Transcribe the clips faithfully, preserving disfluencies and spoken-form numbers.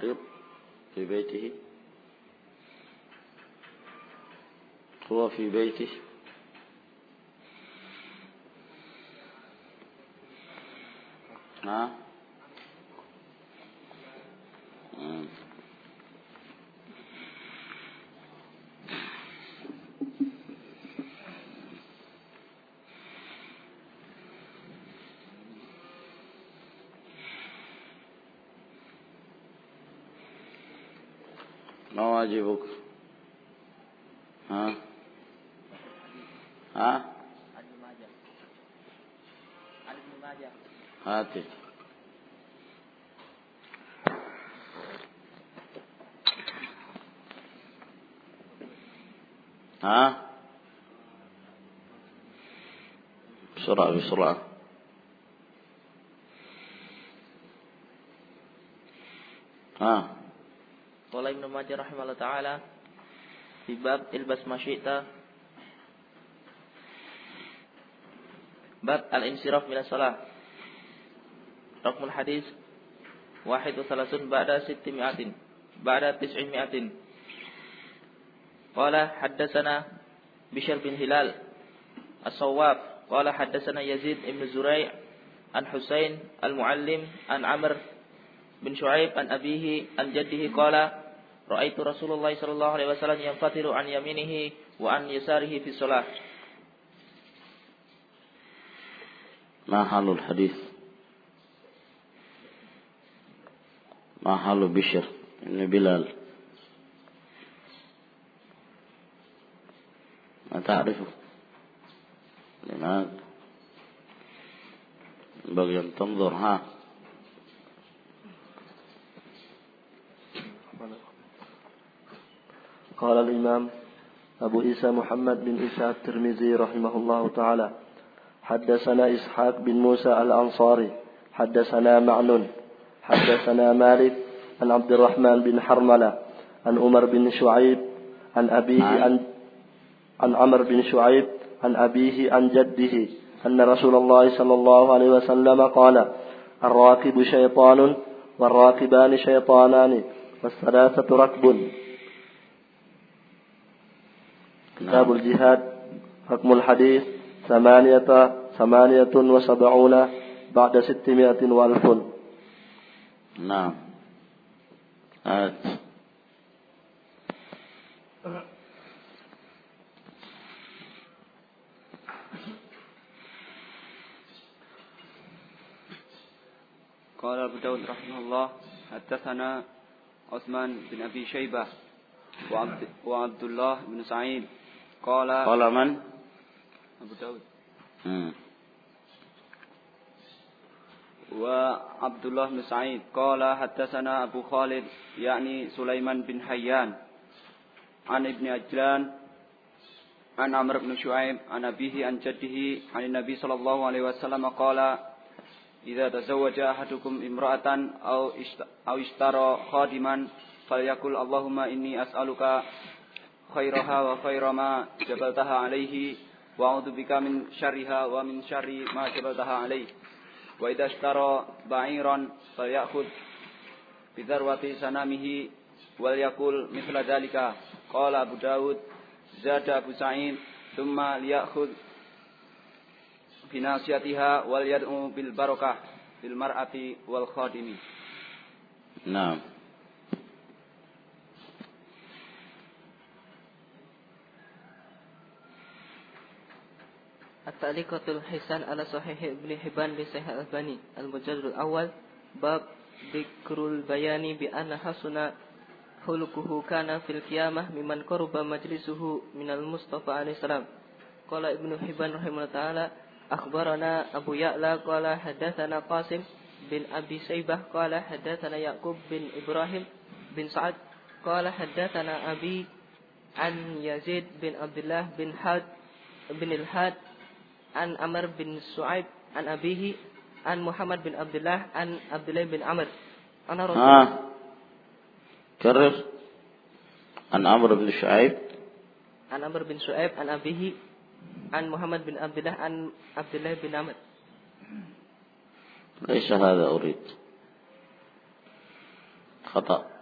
مريض في بيته هو في بيته ها مم. ما واجبك ها ها هاتي ها بسرعة بسرعة ها Qala Ibnu Majah rahimahullah taala di bab ilbas masyita bab al-insiraf min as-salah raqmul hadis wahid wa thalathun ba'da sittimi'atin ba'da tis'imi'atin qala haddatsana Bishr bin Hilal as-Sawwab qala haddatsana Yazid ibn Zurai' an Husain al-Muallim an Amr bin Shu'aib an abihi an jaddihi qala ra'aitu Rasulullah sallallahu alaihi wasallam yanfatiru an yaminihi wa an yasarihi fi shalah. ما حال الحديث ما حال بشر بن بلال ما تعرفه لماذا ينبغي أن تنظر ها قال الإمام أبو عيسى محمد بن عيسى الترمذي رحمه الله تعالى حدثنا إسحاق بن موسى الأنصاري حدثنا معن حدثنا مالك عن عبد الرحمن بن حرملة عن عمر بن شعيب عن أبيه عن عن عمر بن شعيب عن أبيه عن جده أن رسول الله صلى الله عليه وسلم قال الراكب شيطان والراكبان شيطانان والثلاثة ركب. كتاب الجهاد حكم الحديث ثمانية ثمانية وسبعون بعد ستمائة وألف. نعم آت قال أبو داود رحمه الله حدثنا عثمان بن أبي شيبة وعبد, وعبد الله بن سعيد قال قال من أبو داود مم. وعبد الله بن سعيد قال حدثنا أبو خالد يعني سليمان بن حيان عن ابن عجلان عن عمرو بن شعيب عن أبيه عن جده عن النبي صلى الله عليه وسلم قال إذا تزوج أحدكم امرأة أو اشترى خادما فليقل اللهم إني أسألك خيرها وخير ما جبلتها عليه وأعوذ بك من شرها ومن شر ما جبلتها عليه وإذا اشترى بعيرا فليأخذ بذروة سنامه وليقل مثل ذلك. قال أبو داود زاد أبو سعيد ثم ليأخذ بناصيتها وليدعو بالبركة للمرأة والخادم. نعم At-Taliqatul Hisan ala Sahih Ibn Hibban bi Sahih Al-Albani Al-Mujallad Al-Awwal bab dzikrul bayani bi anna hasuna khuluquhu kana fil qiyamah mimman qaruba majlisuhu minal Mustafa alaihi salam. Qala Ibnu Hibban rahimahullah taala akhbarana Abu Ya'la qala hadatsana Qasim bin Abi Saybah qala hadatsana Yaqub bin Ibrahim bin Sa'ad qala hadatsana Abi an Yazid bin Abdullah bin Had bin Al-Had an Amr bin Shu'aib an abihi an Muhammad bin Abdullah an Abdullah bin Amr ana Rasul ها كرر عن عمرو بن شعيب an Amr bin Shu'aib an abihi an Muhammad bin Abdullah an Abdullah bin Amr. ليس هذا أريد خطأ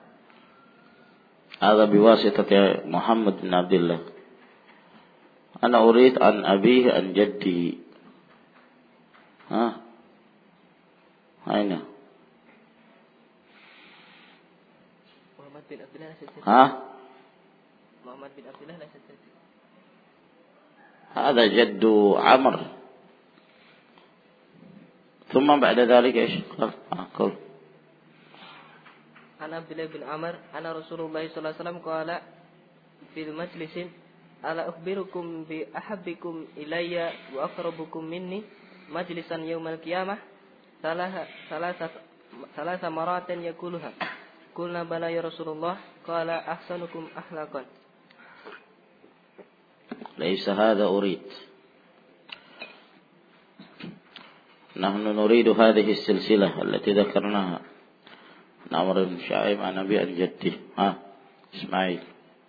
هذا بواسطة محمد بن عبد الله. أنا أريد عن أبيه عن جده. ها أين؟ محمد بن عبد الله ليس ها محمد بن عبد الله ليس جدي. هذا جد عمرو. ثم بعد ذلك إيش؟ قل قل عن عبد الله بن عمر أن رسول الله صلى الله عليه وسلم قال في المجلس ألا أخبركم بأحبكم إلي وأقربكم مني مجلسا يوم القيامة ثلاث ثلاث ثلاث مرات يقولها قلنا بلى يا رسول الله قال أحسنكم أخلاقا. ليس هذا أريد. نحن نريد هذه السلسلة التي ذكرناها. عمرو بن شعيب عن أبي عن جده. ها إسماعيل.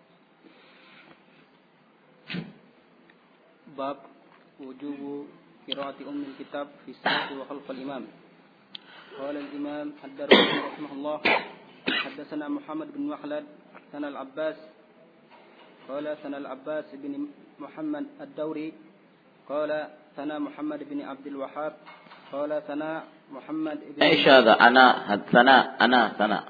باب وجوب قراءة أم الكتاب في الصلاة وخلف الإمام. قال الإمام الدارمي رحمه الله حدثنا محمد بن مخلد سنة العباس قال سنة العباس بن محمد الدوري قال سنة محمد بن عبد الوهاب قال سنة محمد بن إيش هذا؟ أنا ثناء أنا ثناء.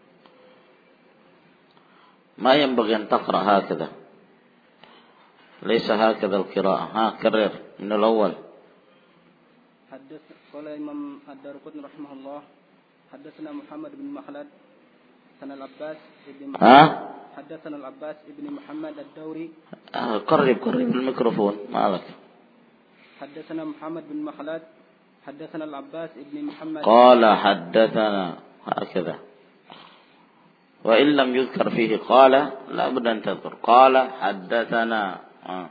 ما ينبغي أن تقرأ هكذا. ليس هكذا القراءة. ها كرر من الأول. حدث قال الإمام الدارقطني رحمه الله حدثنا محمد بن مخلد سنة العباس بن ها حدثنا العباس بن محمد الدوري. آه قرب قرب الميكروفون مالك. حدثنا محمد بن مخلد حدثنا العباس بن محمد قال حدثنا هكذا. وإن لم يذكر فيه قال لا بد أن تذكر قال حدثنا. آه.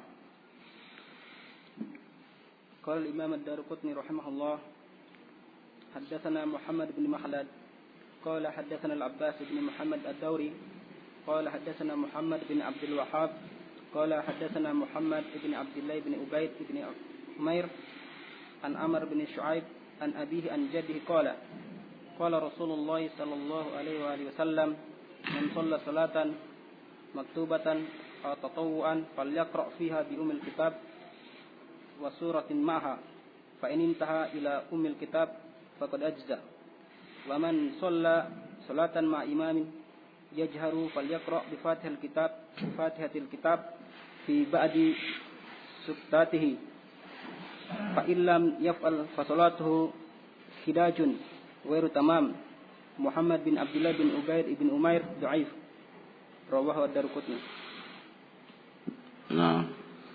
قال الإمام الدارقطني رحمه الله حدثنا محمد بن مخلد قال حدثنا العباس بن محمد الدوري قال حدثنا محمد بن عبد الوهاب قال حدثنا محمد بن عبد الله بن عبيد بن عمير عن عمرو بن شعيب عن أبيه عن جده قال قال رسول الله صلى الله عليه وآله وسلم من صلى صلاة مكتوبة أو تطوعا فليقرأ فيها بأم الكتاب وسورة معها فإن انتهى إلى أم الكتاب فقد أجزى. ومن صلى صلاة مع إمام يجهر فليقرأ بفاتحة الكتاب بفاتحة الكتاب في بعد سكتاته فإن لم يفعل فصلاته خداج غير تمام. محمد بن عبد الله بن عبيد بن عمير ضعيف رواه الدارقطني. نعم.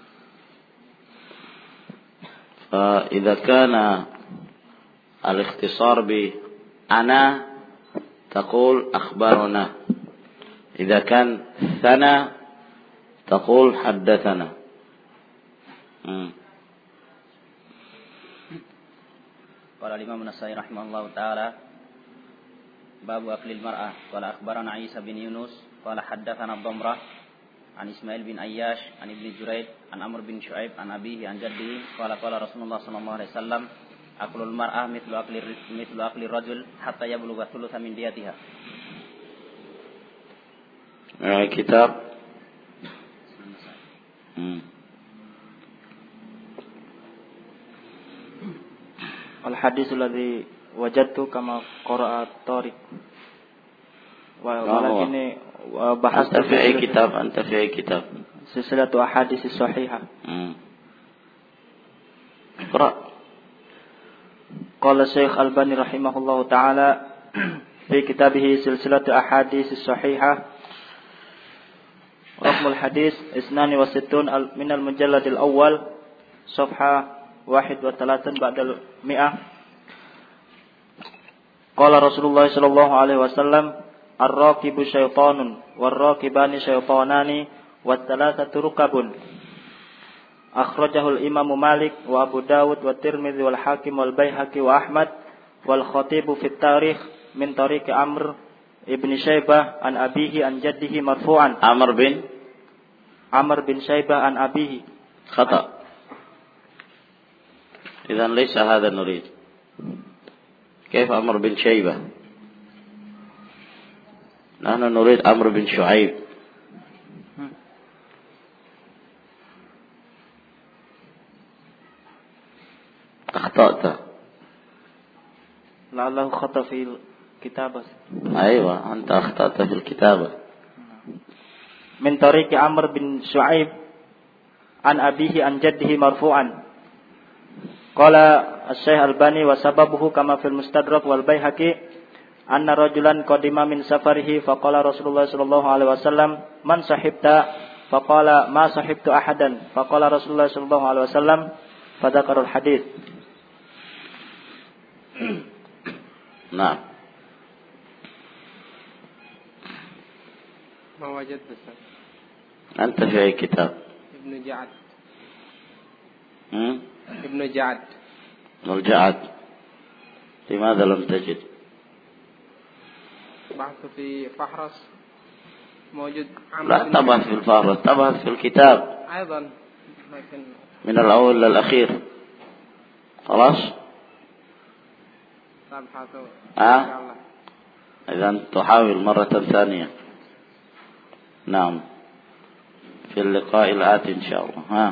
فإذا كان الاختصار بأنا تقول أخبرنا. إذا كان ثنا تقول حدثنا. م. قال الإمام النسائي رحمه الله تعالى باب أكل المرأة. قال أخبرنا عيسى بن يونس قال حدثنا الضمرة عن إسماعيل بن أياش عن ابن جريج عن عمرو بن شعيب عن أبيه عن جده قال قال رسول الله صلى الله عليه وسلم أكل المرأة مثل أكل مثل أكل الرجل حتى يبلغ ثلث من ديتها. كتاب. الحديث الذي وجدته كما قرأ الطارق ولكن بحثت أنت في أي كتاب أنت في أي كتاب سلسلة أحاديث الصحيحة. اقرأ. قال الشيخ الباني رحمه الله تعالى في كتابه سلسلة أحاديث الصحيحة رقم الحديث اثنان وستون من المجلد الأول صفحة واحد وثلاثين بعد المئة. قال رسول الله صلى الله عليه وسلم الراكب شيطان والراكبان شيطانان والثلاثة ركب. أخرجه الإمام مالك وأبو داود والترمذي والحاكم والبيهقي وأحمد والخطيب في التاريخ من طريق عمرو ابن شيبة عن أبيه عن جده مرفوعا. عمرو بن عمرو بن شيبة عن أبيه. خطأ. إذا ليس هذا نريد. كيف عمرو بن شيبة؟ نحن نريد عمرو بن شعيب أخطأت. لعله خطأ في الكتابة. أيوة أنت أخطأت في الكتابة. من طريق عمرو بن شعيب عن أبيه عن جده مرفوعا. قال الشيخ الباني وسببه كما في المستدرك والبيهقي أن رجلا قدم من سفره فقال رسول الله صلى الله عليه وسلم من صحبت فقال ما صحبت أحدا فقال رسول الله صلى الله عليه وسلم فذكر الحديث. نعم. ما وجدت بس. أنت في أي كتاب؟ ابن جعد. هم؟ ابن جعد. الجعد. لماذا لم تجد؟ بحث في فهرس موجود. لا تبحث في الفهرس، تبحث في الكتاب أيضا لكن من الأول للأخير. خلاص؟ سأبحث آه؟ إن شاء الله. إذا تحاول مرة ثانية. نعم. في اللقاء الآتي إن شاء الله. ها.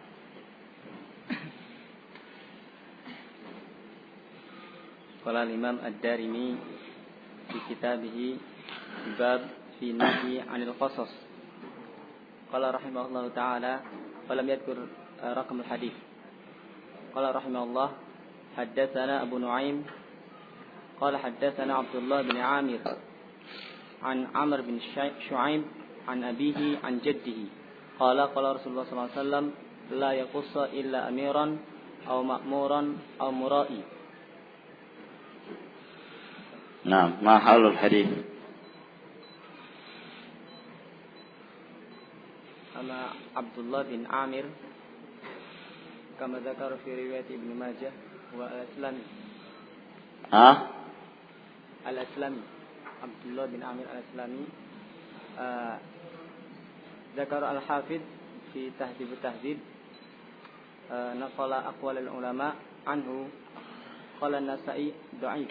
قال الإمام الدارمي في كتابه باب في النهي عن القصص. قال رحمه الله تعالى ولم يذكر رقم الحديث. قال رحمه الله حدثنا أبو نعيم قال حدثنا عبد الله بن عامر عن عمرو بن شعيب عن أبيه عن جده قال قال رسول الله صلى الله عليه وسلم لا يقص إلا أميرا أو مأمورا أو مرائي. نعم. ما حول الحديث؟ أما عبد الله بن عامر كما ذكر في رواية ابن ماجه والأسلمي. ها؟ الأسلمي عبد الله بن عامر الأسلمي. آه ذكر الحافظ في تهذيب التهذيب آه نقل أقوال العلماء عنه. قال النسائي ضعيف.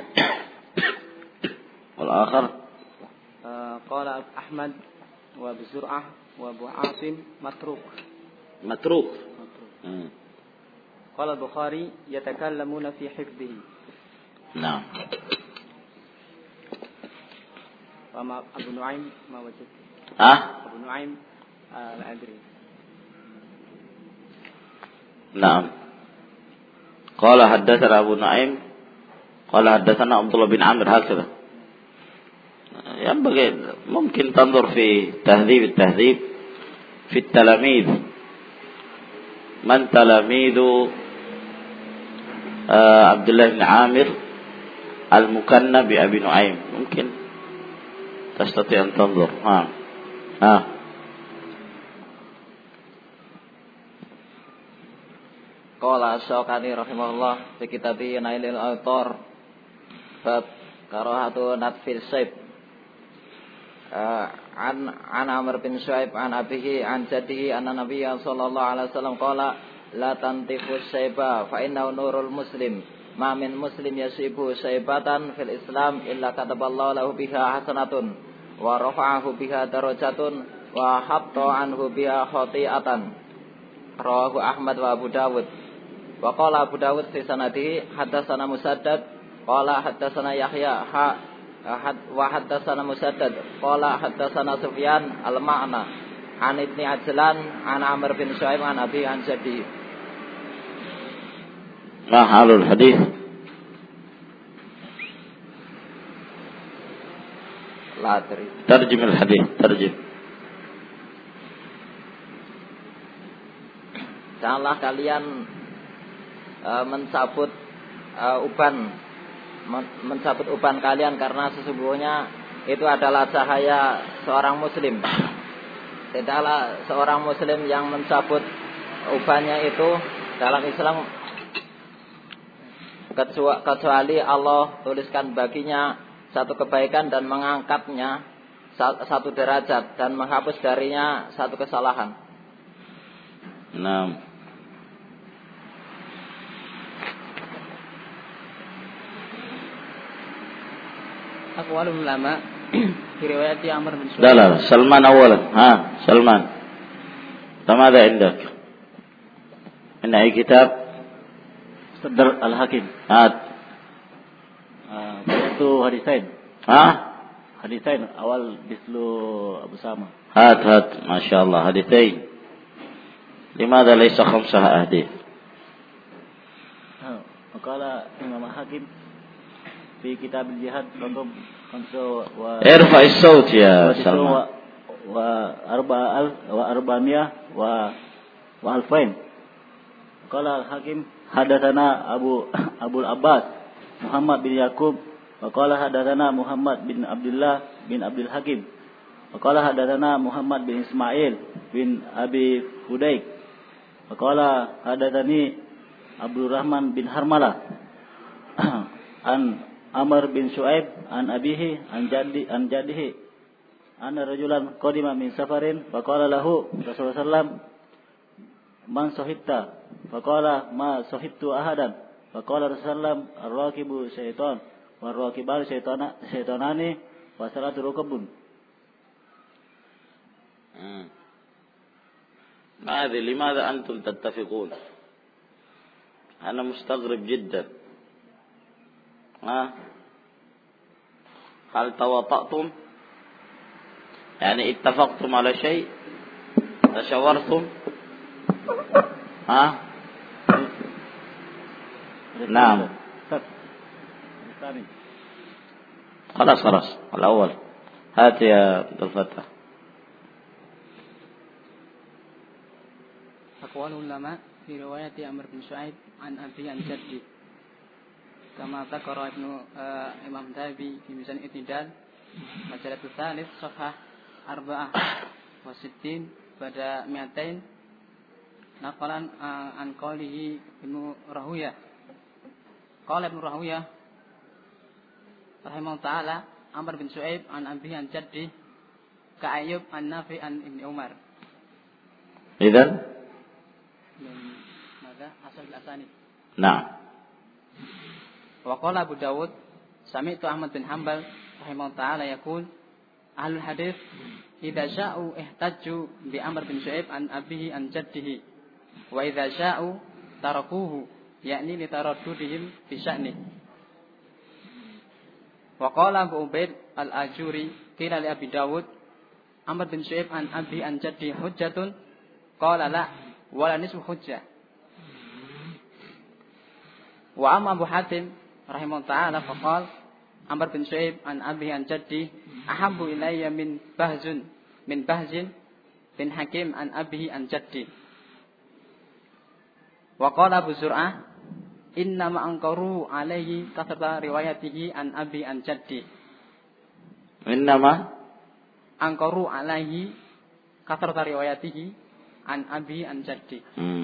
والآخر آه قال أحمد وأبو زرعة وأبو عاصم متروك. متروك. متروك. قال البخاري يتكلمون في حفظه. نعم. وما أبو نعيم ما وجد. ها؟ أبو نعيم آه لا أدري. نعم. قال حدثنا أبو نعيم قال حدثنا عبد الله بن عامر هكذا. ينبغي ممكن تنظر في تهذيب التهذيب في التلاميذ من تلاميذ آه عبد الله بن عامر المكنى بأبي نعيم، ممكن تستطيع أن تنظر. ها ها Qala Asy-Syaukani rahimahullah fi kitabihi Nailul Awtar bab karahatu natfil sayb an an Amr bin Shu'aib an abihi an jaddihi anna Nabiyya sallallahu alaihi wasallam qala la tantifus sayba fa innahu nurul muslim ma min muslim yasibu saybatan fil Islam illa kataballahu lahu biha hasanatun wa rafa'ahu biha darajatun wa hatta anhu biha khati'atan. Rawahu Ahmad wa Abu Dawud. Wa qala Abu Dawud fi sanadihi haddatsana Musaddad qala haddatsana Yahya ha wa haddatsana Musaddad qala haddatsana Sufyan al-Ma'na an Ibni Ajlan an Amr bin Shu'aib an Abi an Jaddi. Ma halul hadis? La adri. Tarjim al-hadis, tarjim. Janganlah kalian Uh, mencabut uh, uban men- mencabut uban kalian karena sesungguhnya itu adalah cahaya seorang muslim. Tidaklah seorang muslim yang mencabut ubannya itu dalam Islam kecuali Allah tuliskan baginya satu kebaikan dan mengangkatnya satu derajat dan menghapus darinya satu kesalahan. Nah, أقوال العلماء في رواية عمرو بن شعيب. لا لا سلمان أولا. ها سلمان فماذا عندك من أي كتاب؟ Mustadrak Al-Hakim. هات. Uh, itu hadisain. ها؟ Hadisain awal mislu Abu Sama. هات هات ما شاء الله حديثين. لماذا ليس خمسة أحاديث؟ وقال Imam Hakim في كتاب الجهاد رقم خمسة و ارفع الصوت يا سلمان. وأربعة ألف وأربعمائة و وألفين. قال الحاكم حدثنا أبو أبو العباس محمد بن يعقوب وقال حدثنا محمد بن عبد الله بن عبد الحكيم وقال حدثنا محمد بن إسماعيل بن أبي فديك وقال حدثني عبد الرحمن بن حرملة عن عمر بن شعيب عن أبيه عن جدي عن جده أن رجلا قدم من سفر فقال له رسول الله صلى الله عليه وسلم من صحبت فقال ما صحبت أحدا فقال رسول الله صلى الله عليه وسلم الراكب شيطان والراكبان شيطان شيطانان وثلاث ركب. ما أدري لماذا أنتم تتفقون؟ أنا مستغرب جدا. ها؟ هل تواطأتم؟ يعني اتفقتم على شيء؟ تشاورتم؟ ها؟ نعم. خلاص خلاص الأول. هات يا عبد الفتاح. أقوال العلماء في رواية عمرو بن شعيب عن أبي عن جدي كما ذكر ابن إمام ذهبي في ميزان الاعتدال مجلد الثالث صفحة أربعة وستين pada mi'atain naqalan an qawlihi Ibnu Rahuyah. Qala Ibnu Rahuyah rahimahullah ta'ala Amr bin Shu'aib an Abi an Jaddi ka Ayyub an Nafi an Ibnu Umar. Idzan maka asal asani. Nah. Wa qala Abu Dawud sami'tu Ahmad bin Hanbal rahimahullah ta'ala yaqul ahlul hadis idza sya'u ihtajju bi Amr bin Shu'aib an abihi an jaddihi wa idza sya'u tarakuhu yakni li taraddudihim fi sya'ni. Wa qala Abu Ubaid al-Ajuri qila li Abi Dawud Amr bin Shu'aib an abi an jaddi hujjatun qala la wala nisfu hujjah. Wa amma Abu Hatim rahimahullah ta'ala faqala Amr bin Shu'aib an abi an jaddi ahabbu ilayya min bahzun min bahzin bin Hakim an abihi an jaddi. Wa qala Abu Zur'ah inna ma ankaru alaihi kasrata riwayatihi an abi an jaddi. Inna ma ankaru alaihi kasrata riwayatihi an abi an jaddi. Hmm.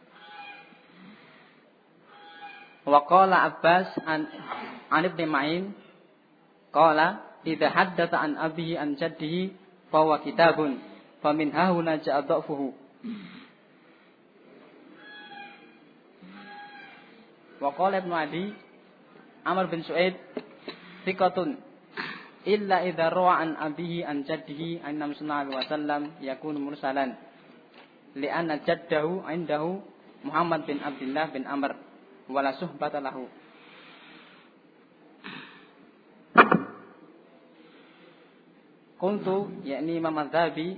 Wa qala Abbas an an Ibn Ma'in qala idza haddatha an abihi an jaddihi fa huwa kitabun fa min hahuna ja'a dha'fuhu. Wa qala Ibnu Adi Amr bin Shu'aib thiqatun illa idza rawa an abihi an jaddihi an Nabi sallallahu alaihi wasallam yakunu mursalan li'anna jaddahu indahu Muhammad bin Abdullah bin Amr wala suhbata lahu. Qultu yakni Imam Adz-Dzahabi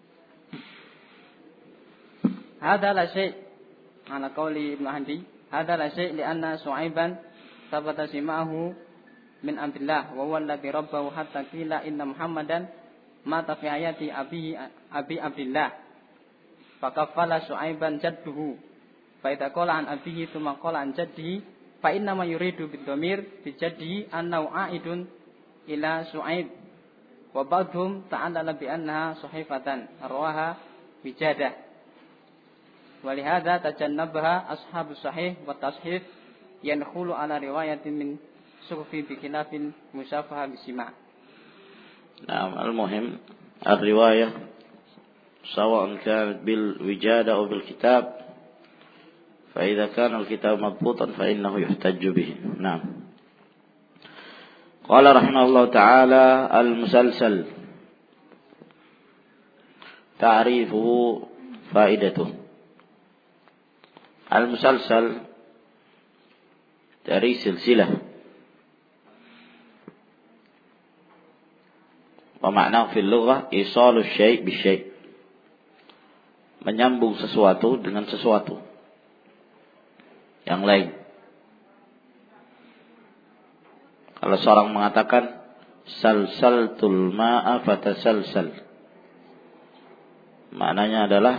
hadza la syai' ala qauli Ibnu Handi hadza la syai' li'anna Su'aiban thabata simahu min Abdullah wa huwa alladhi rabbahu hatta qila inna Muhammadan mata fi ayati abi abi Abdullah fakaffala Su'aiban jadduhu fa idza qala an abihi thumma qala an jaddihi fa inna ma yuridu bid-dhamir bi jaddihi annahu a'idun ila Su'aib wa ba'dhum ta'allala bi annaha sahifatan rawaha bijadah wa li hadza tajannabaha ashabus sahih wa tashif yankhulu ala riwayatin min sufi bi khilafil musyafaha bisima. Nah, al-muhim al-riwayah سواء كانت بالوجادة أو بالكتاب فإذا كان الكتاب مضبوطا فإنه يحتج به. نعم. قال رحمه الله تعالى المسلسل تعريفه فائدته. المسلسل dari silsilah. Wa ma'na fil lughah isalu syai' bi syai'. Menyambung sesuatu dengan sesuatu yang lain. Kalau seorang mengatakan salsaltul ma'a fatasalsal, maknanya adalah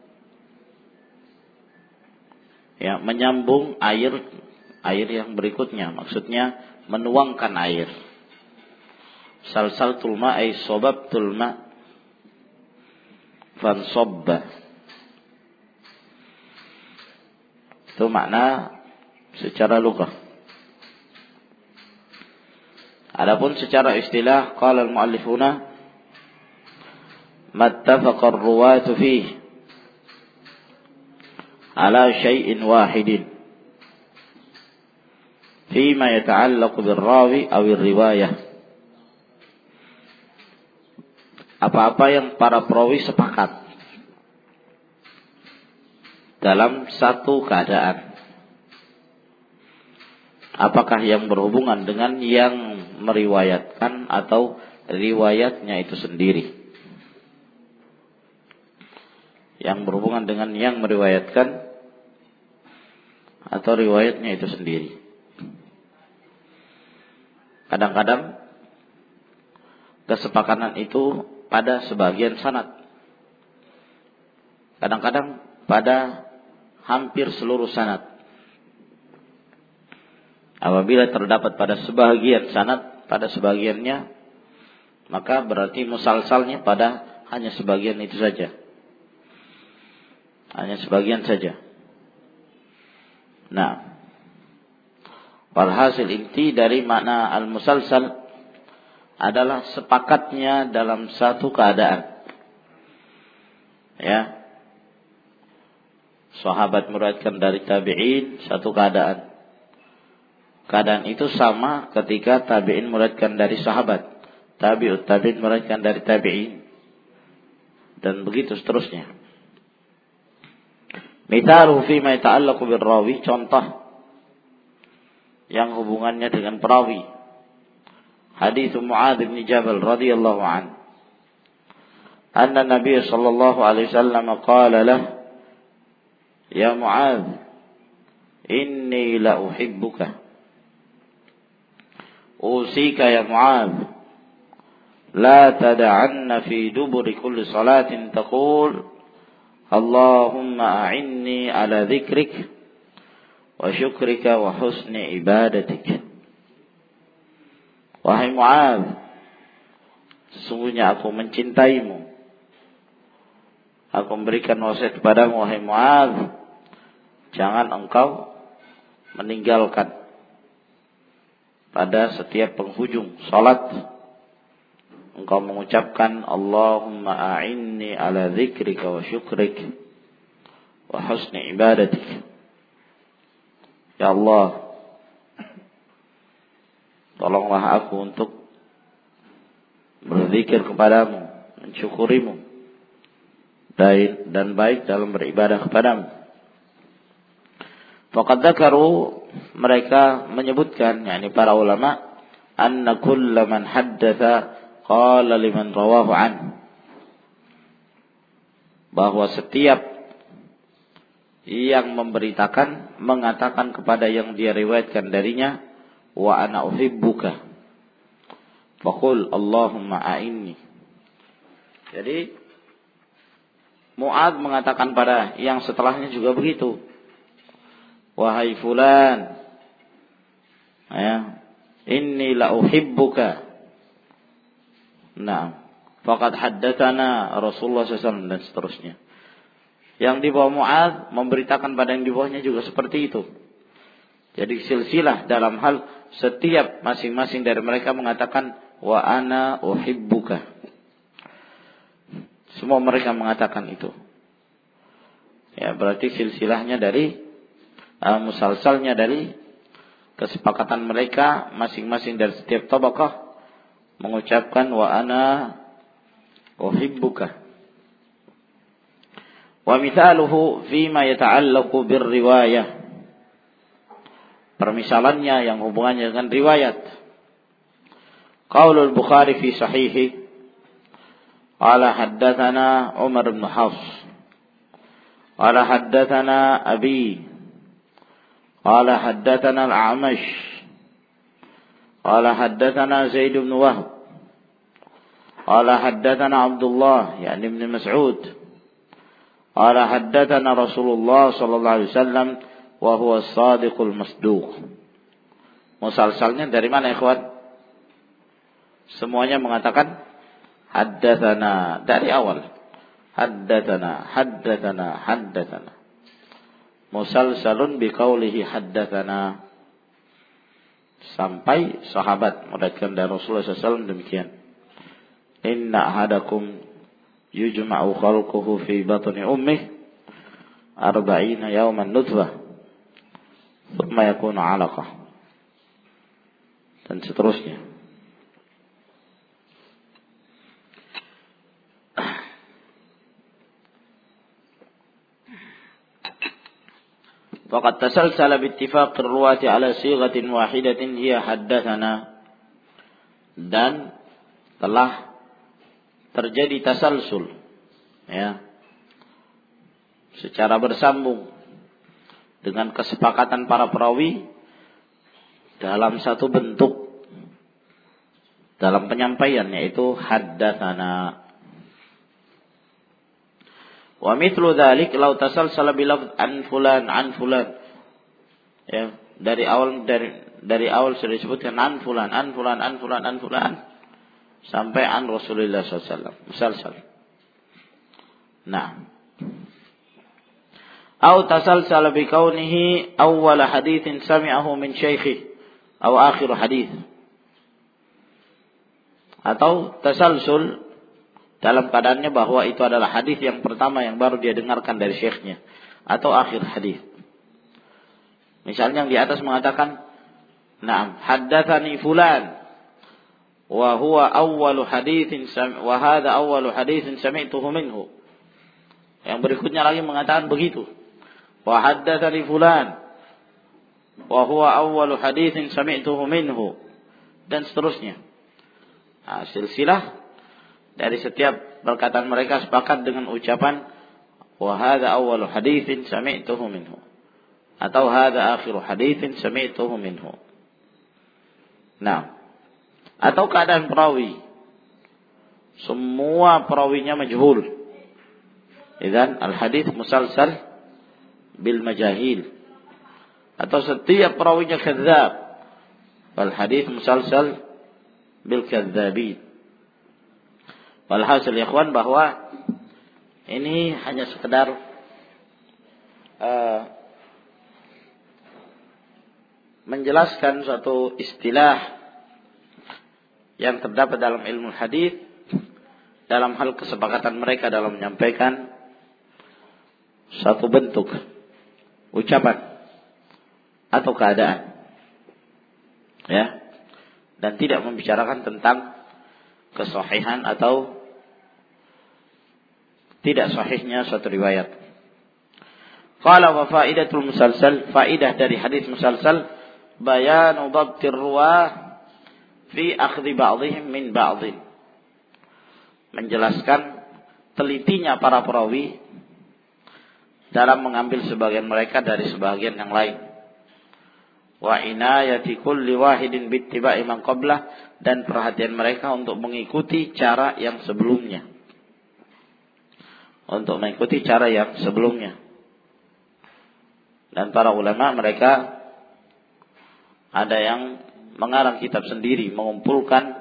ya menyambung air air yang berikutnya, maksudnya menuangkan air. Salsaltul ma'a ay sababtul ma' fansabba. Itu makna secara lughah. Adapun secara istilah, qala al-muallifuna mattafaqa ar-ruwatu fihi ala syai'in wahidin fima yata'allaqu bir-rawi aw ir-riwayah. Apa-apa yang para perawi sepakat dalam satu keadaan, apakah yang berhubungan dengan yang meriwayatkan atau riwayatnya itu sendiri. Yang berhubungan dengan yang meriwayatkan atau riwayatnya itu sendiri. Kadang-kadang kesepakatan itu pada sebagian sanad. Kadang-kadang pada hampir seluruh sanad. Apabila terdapat pada sebagian sanad, pada sebagiannya, maka berarti musalsalnya pada hanya sebagian itu saja. Hanya sebagian saja. Nah, walhasil inti dari makna al-musalsal adalah sepakatnya dalam satu keadaan. Ya. Sahabat meriwayatkan dari tabi'in satu keadaan. Keadaan itu sama ketika tabi'in meriwayatkan dari sahabat. Tabi'ut tabi'in meriwayatkan dari tabi'in. Dan begitu seterusnya. Mithalu fi ma yata'allaqu bir-rawi, contoh yang hubungannya dengan perawi. Hadits Mu'adz bin Jabal radhiyallahu an. Anna Nabi sallallahu alaihi wasallam qala lahu Ya Mu'adz, inni la uhibbuka. Usika ya Mu'adz, la tada'anna fi duburi kulli salatin taqul, Allahumma a'inni ala dhikrik wa syukrika wa husni ibadatik. Wahai Mu'adz, sesungguhnya aku mencintaimu. Aku memberikan wasiat kepadamu, wahai Mu'adz, jangan engkau meninggalkan pada setiap penghujung salat engkau mengucapkan Allahumma a'inni ala dzikrika wa syukrik wa husni ibadatik. Ya Allah, tolonglah aku untuk berzikir kepadamu, mensyukurimu dan baik dalam beribadah kepadamu. Faqad dzakaru, mereka menyebutkan, yakni para ulama, anna kulla man haddatsa qala liman rawahu an, bahwa setiap yang memberitakan mengatakan kepada yang dia riwayatkan darinya, wa ana uhibbuka faqul Allahumma a'inni. Jadi Mu'adz mengatakan pada yang setelahnya juga begitu. Wahai fulan, ya, inni la uhibbuka. Nah, faqad haddatsana Rasulullah sallallahu alaihi wasallam dan seterusnya. Yang di bawah Mu'adz memberitakan pada yang di bawahnya juga seperti itu. Jadi silsilah dalam hal setiap masing-masing dari mereka mengatakan wa ana uhibbuka. Semua mereka mengatakan itu. Ya, berarti silsilahnya dari Uh, musalsalnya dari kesepakatan mereka masing-masing dari setiap tabaqah mengucapkan wa ana uhibbuka. Wa mithaluhu fima yata'allaqu bir riwayah. permisalannya yang hubungannya dengan riwayat. Qaulul Bukhari fi sahihi qala haddatsana Umar bin Hafs qala haddatsana Abi qala haddatsana Al-A'mash qala haddatsana Zaid bin Wahb qala haddatsana Abdullah yani ibn Mas'ud qala haddatsana Rasulullah sallallahu alaihi wasallam wa huwa as-sadiqul masduq. Musalsalnya dari mana ikhwan? Semuanya mengatakan haddatsana dari awal. Haddatsana, haddatsana, haddatsana. Musalsalun biqaulihi haddatsana. Sampai sahabat meriwayatkan dari Rasulullah sallallahu alaihi wasallam demikian. Inna ahadakum yujma'u khalquhu fi batni ummih arba'ina yawman nutfah thumma yakunu 'alaqah. Dan seterusnya. Faqad tasalsala biittifaq ar-ruwati ala sighatin wahidatin hiya haddatsana. Dan telah terjadi tasalsul ya secara bersambung dengan kesepakatan para perawi dalam satu bentuk dalam penyampaian, yaitu haddatsana. Wa mithlu dzalik law tasalsala bilafz an fulan an fulan. Ya, dari awal dari dari awal sudah disebutkan an fulan an fulan an fulan an fulan sampai an Rasulullah sallallahu alaihi wasallam. Musalsal. Nah. Au tasalsala bi kaunihi awwal haditsin sami'ahu min syaikhi atau akhir hadits. Atau tasalsul dalam keadaannya bahwa itu adalah hadis yang pertama yang baru dia dengarkan dari syekhnya atau akhir hadis. Misalnya yang di atas mengatakan, "Na'am, haddatsani fulan wa huwa awwalu haditsin wa hadha awwalu haditsin sami'tuhu minhu." Yang berikutnya lagi mengatakan begitu. Wa haddatsani fulan wa huwa awwalu haditsin sami'tuhu minhu, dan seterusnya. Nah, silsilah dari setiap perkataan mereka sepakat dengan ucapan wa hadza awwalu haditsin sami'tuhu minhu atau hadza akhiru haditsin sami'tuhu minhu. Nah, atau keadaan perawi semua perawinya majhul. Idzan al hadits musalsal bil majahil. Atau setiap perawinya kadzdzab, wal hadits musalsal bil kadzdzabin. Walhasil ya ikhwan bahwa ini hanya sekedar uh, menjelaskan suatu istilah yang terdapat dalam ilmu hadis dalam hal kesepakatan mereka dalam menyampaikan satu bentuk ucapan atau keadaan, ya, dan tidak membicarakan tentang kesahihan atau tidak sahihnya suatu riwayat. Qala wa faidatul musalsal, faidah dari hadis musalsal, bayanu dhabtir ruwah fi akhdhi ba'dihim min ba'dhin. Menjelaskan telitinya para perawi dalam mengambil sebagian mereka dari sebagian yang lain. Wa inayati kulli wahidin bittiba'i man qablah, dan perhatian mereka untuk mengikuti cara yang sebelumnya. Untuk mengikuti cara yang sebelumnya. Dan para ulama mereka ada yang mengarang kitab sendiri, mengumpulkan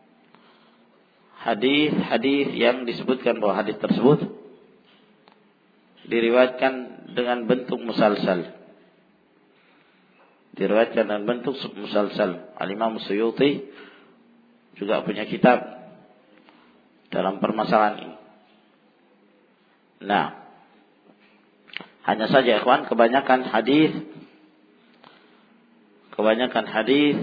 hadis-hadis yang disebutkan bahwa hadis tersebut diriwayatkan dengan bentuk musalsal. Diriwayatkan dengan bentuk musalsal. Al-Imam Suyuti juga punya kitab dalam permasalahan ini. Nah, hanya saja ikhwan, kebanyakan hadis kebanyakan hadis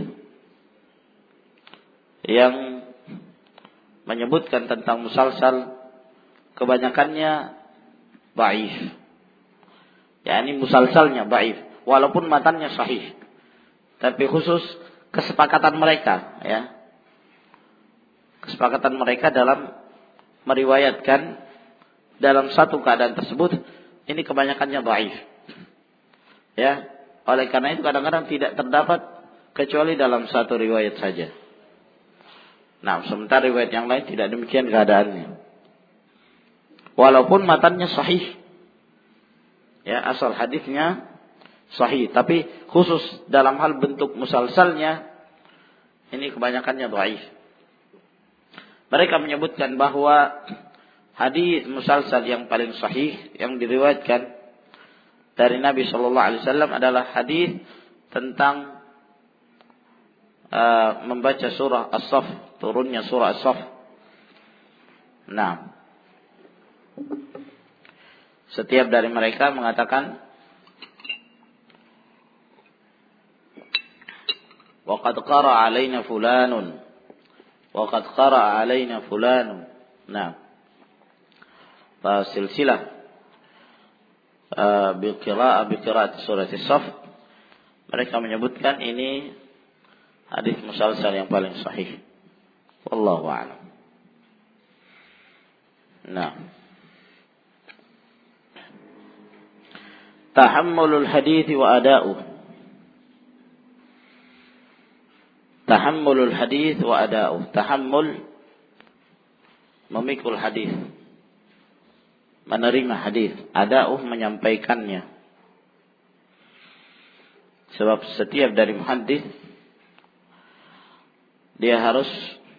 yang menyebutkan tentang musalsal kebanyakannya dhaif. Ya, ini musalsalnya dhaif walaupun matannya sahih. tapi khusus kesepakatan mereka, ya. Kesepakatan mereka dalam meriwayatkan dalam satu keadaan tersebut, ini kebanyakannya dhaif. Ya, oleh karena itu kadang-kadang tidak terdapat kecuali dalam satu riwayat saja. Nah, sementara riwayat yang lain tidak demikian keadaannya. Walaupun matannya sahih. Ya, asal hadisnya sahih, tapi khusus dalam hal bentuk musalsalnya ini kebanyakannya dhaif. Mereka menyebutkan bahwa hadis musalsal yang paling sahih yang diriwayatkan dari Nabi sallallahu alaihi wasallam adalah hadis tentang uh, membaca surah As-Saff, turunnya surah As-Saff. Nah, setiap dari mereka mengatakan waqad qara'a alaina fulanun waqad qara'a alaina fulanun. Nah, silsilah biqira'ah biqira'at surah As-Saff, mereka menyebutkan ini hadis musalsal yang paling sahih. Wallahu a'lam. Nah, tahammulul hadits wa ada'uh. Tahammulul hadits wa ada'uh. Tahammul memikul hadis, menerima hadis, ada'uh menyampaikannya. Sebab setiap dari muhaddits dia harus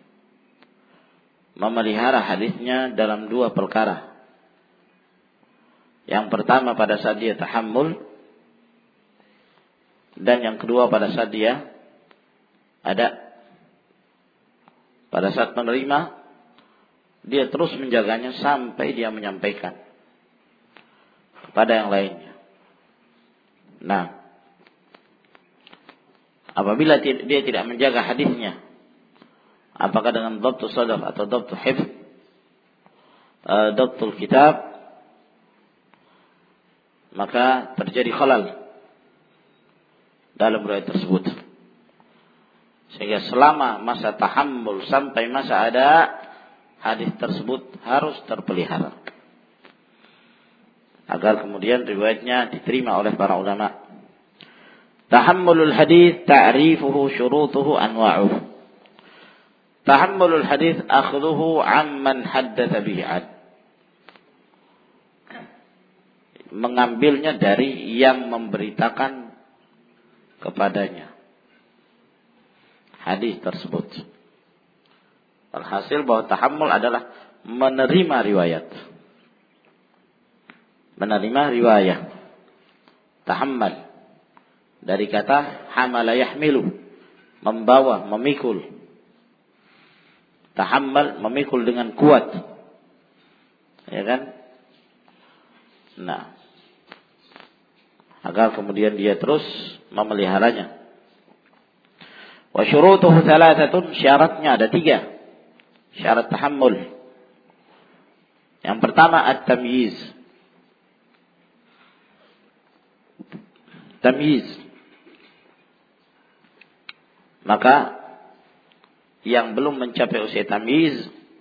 memelihara hadisnya dalam dua perkara. Yang pertama pada saat dia tahammul, dan yang kedua pada saat dia ada. Pada saat menerima, dia terus menjaganya sampai dia menyampaikan kepada yang lainnya. Nah, apabila dia tidak menjaga hadisnya, apakah dengan dhabtus sadr atau dhabtul hifz, uh, dhabtul kitab, maka terjadi khalal dalam riwayat tersebut. Sehingga selama masa tahammul sampai masa ada, hadis tersebut harus terpelihara agar kemudian riwayatnya diterima oleh para ulama. Tahammulul hadis ta'rifuhu syurutuhu anwa'uhu. Tahammulul hadis akhdhuhu 'amman haddatsa bihi 'an. Mengambilnya dari yang memberitakan kepadanya hadis tersebut. Alhasil bahwa tahammul adalah menerima riwayat. Menerima riwayat. Tahammal dari kata hamala yahmilu, membawa, memikul. Tahammal memikul dengan kuat. Ya kan? Nah, agar kemudian dia terus memeliharanya. Wa syurutuhu thalathatun, syaratnya ada tiga. Syarat tahammul. Yang pertama at-tamyiz. Tamyiz. Maka yang belum mencapai usia tamyiz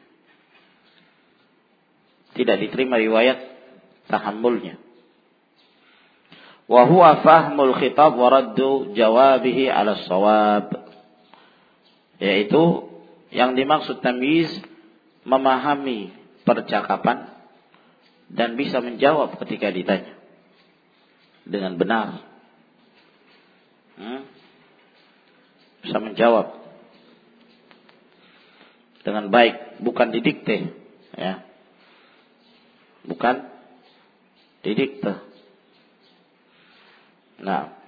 tidak diterima riwayat tahammulnya. Wa huwa fahmul khitab wa raddu jawabihi 'ala shawab. Yaitu yang dimaksud tamyiz memahami percakapan dan bisa menjawab ketika ditanya dengan benar. Hmm? Bisa menjawab dengan baik, bukan didikte, ya. Bukan didikte. Nah,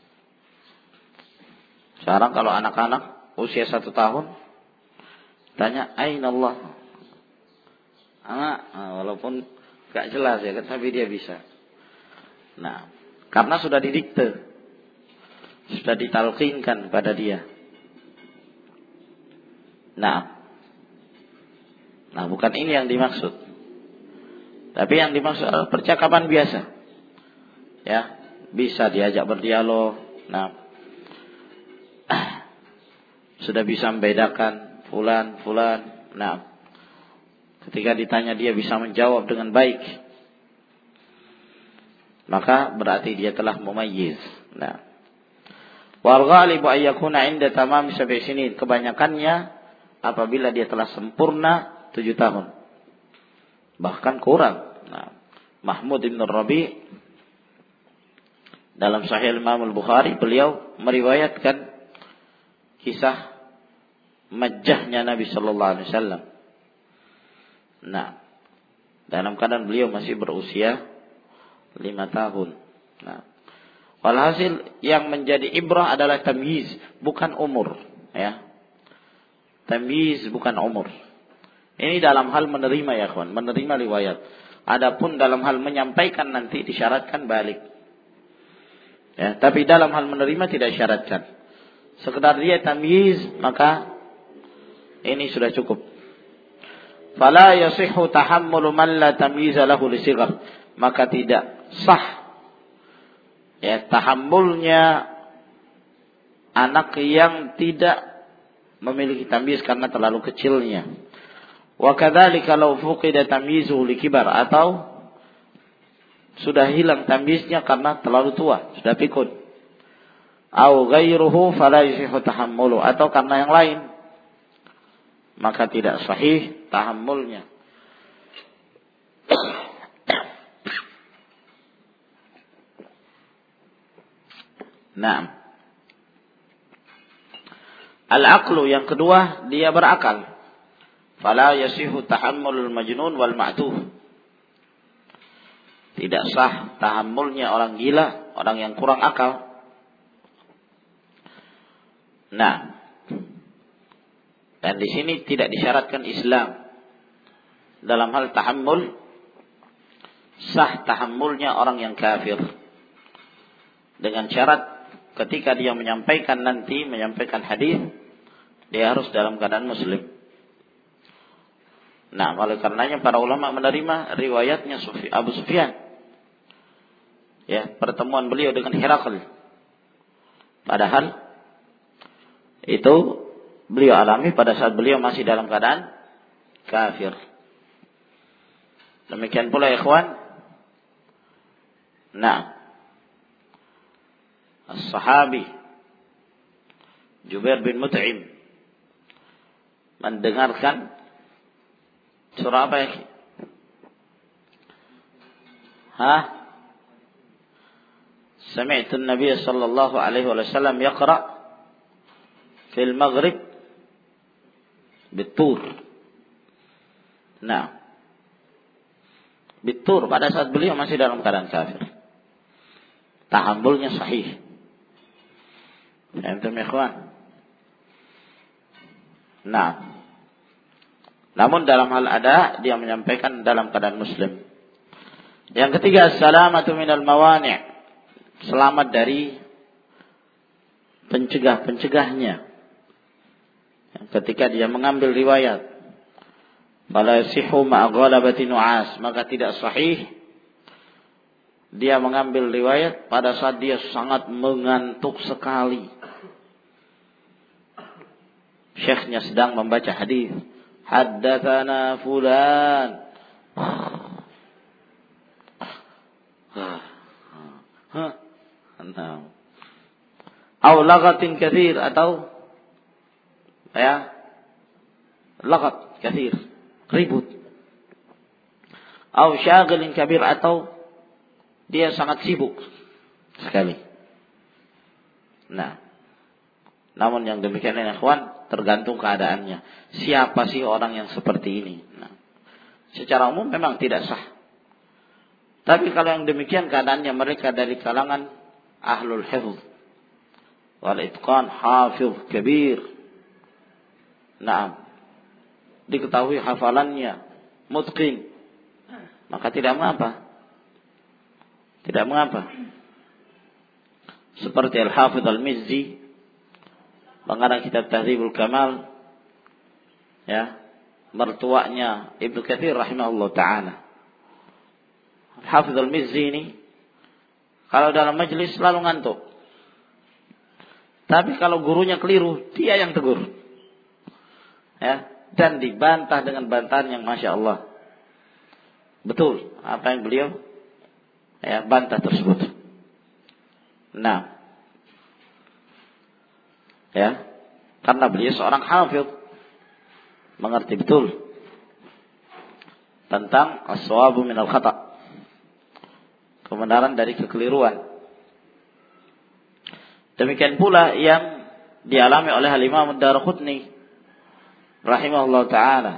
sekarang kalau anak-anak usia satu tahun tanya aina Allah, anak, nah, walaupun gak jelas ya kan, tapi dia bisa. Nah, karena sudah didikte, sudah ditalqinkan pada dia. Nah, nah bukan ini yang dimaksud. Tapi yang dimaksud adalah percakapan biasa. Ya, bisa diajak berdialog. Nah, sudah bisa membedakan fulan, fulan. Nah, ketika ditanya dia bisa menjawab dengan baik, maka berarti dia telah mumayyiz. Nah, wal ghalibu ay yakuna 'inda tamam sab'i sinin. Kebanyakannya apabila dia telah sempurna tujuh tahun. Bahkan kurang. Nah, Mahmud bin Rabi dalam Sahih Imam Al-Bukhari beliau meriwayatkan kisah majjahnya Nabi sallallahu alaihi wasallam. Nah, dalam keadaan beliau masih berusia lima tahun. Nah, walhasil yang menjadi ibrah adalah tamyiz, bukan umur, ya. Tamyiz bukan umur. Ini dalam hal menerima ya kawan, menerima riwayat. Adapun dalam hal menyampaikan nanti disyaratkan balik. Ya, tapi dalam hal menerima tidak disyaratkan. Sekedar dia tamyiz, maka ini sudah cukup. Fala yasihhu tahammulu man la tamyiza lahu lisighar. Maka tidak sah ya tahammulnya anak yang tidak memiliki tamyiz karena terlalu kecilnya. Wa kadzalika law fuqida tamyizuhu likibar, atau sudah hilang tamyiznya karena terlalu tua, sudah pikun. Au ghairuhu fala yasihhu tahammulu, atau karena yang lain, maka tidak sahih tahammulnya. Naam. Al-aqlu yang kedua, dia berakal. Fala yasihu tahammulul majnun wal ma'tuh. Tidak sah tahammulnya orang gila, orang yang kurang akal. Nah, dan di sini tidak disyaratkan Islam. Dalam hal tahammul, sah tahammulnya orang yang kafir. Dengan syarat ketika dia menyampaikan nanti, menyampaikan hadis, dia harus dalam keadaan muslim. Nah, oleh karenanya para ulama menerima riwayatnya Abu Sufyan. Ya, pertemuan beliau dengan Herakl. Padahal itu beliau alami pada saat beliau masih dalam keadaan kafir. Demikian pula ikhwan. Nah, as-sahabi Jubair bin Mut'im mendengarkan surah apa ya? Hah? Sami'tu an-nabiy sallallahu alaihi wasallam yaqra' fil maghrib bitur. Nah, bitur pada saat beliau masih dalam keadaan kafir. Tahammulnya sahih. Antum ikhwan. Nah, namun dalam hal ada dia menyampaikan dalam keadaan muslim. Yang ketiga, salamatu minal mawani'. Selamat dari pencegah-pencegahnya. Ketika dia mengambil riwayat, fala yasihu ma'a ghalabati nu'as, maka tidak sahih dia mengambil riwayat pada saat dia sangat mengantuk sekali. Syekhnya sedang membaca hadis. Haddatsana fulan. Nah. Aw lagatin katsir, atau ya lagat katsir, ribut. Aw syagilin kabir, atau dia sangat sibuk sekali. Nah, namun yang demikian ini ikhwan tergantung keadaannya. Siapa sih orang yang seperti ini? Nah, secara umum memang tidak sah. Tapi kalau yang demikian keadaannya mereka dari kalangan ahlul hifz wal itqan, hafiz kabir. Nah, diketahui hafalannya, mutqin, maka tidak mengapa. Tidak mengapa. Seperti Al-Hafidh Al-Mizzi pengarang kitab Tahdzibul Kamal, ya, mertuanya Ibnu Katsir rahimahullah taala. Al-Hafidh Al-Mizzi ini kalau dalam majelis selalu ngantuk. Tapi kalau gurunya keliru, dia yang tegur. Ya, dan dibantah dengan bantahan yang Masya Allah. Betul apa yang beliau ya bantah tersebut. Nah, ya, karena beliau seorang hafidh, mengerti betul tentang as-shawabu minal khata', kebenaran dari kekeliruan. Demikian pula yang dialami oleh Al-Imam Ad-Darqutni rahimahullah ta'ala.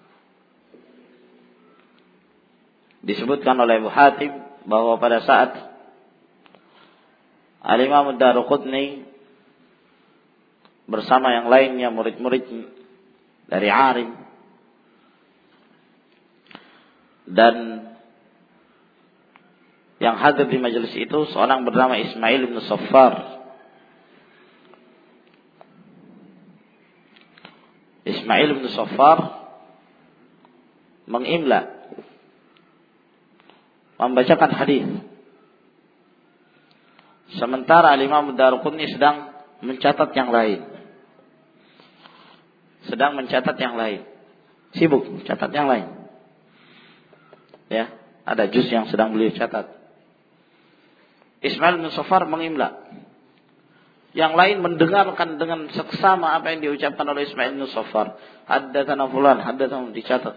Disebutkan oleh Abu Hatim bahwa pada saat Al-Imam Ad-Darqutni bersama yang lainnya murid-murid dari Arim dan yang hadir di majelis itu seorang bernama Ismail bin Saffar. Ismail bin Saffar mengimla, membacakan hadis, sementara Imam Ad-Darqutni sedang mencatat yang lain. Sedang mencatat yang lain. Sibuk mencatat yang lain. Ya, ada juz yang sedang beliau catat. Ismail bin Saffar mengimla. Yang lain mendengarkan dengan seksama apa yang diucapkan oleh Ismail bin Saffar. Haddatsana fulan, haddatsana, dicatat.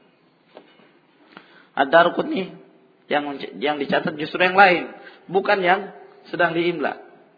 Ad-Darqutni yang yang dicatat justru yang lain, bukan yang sedang diimla.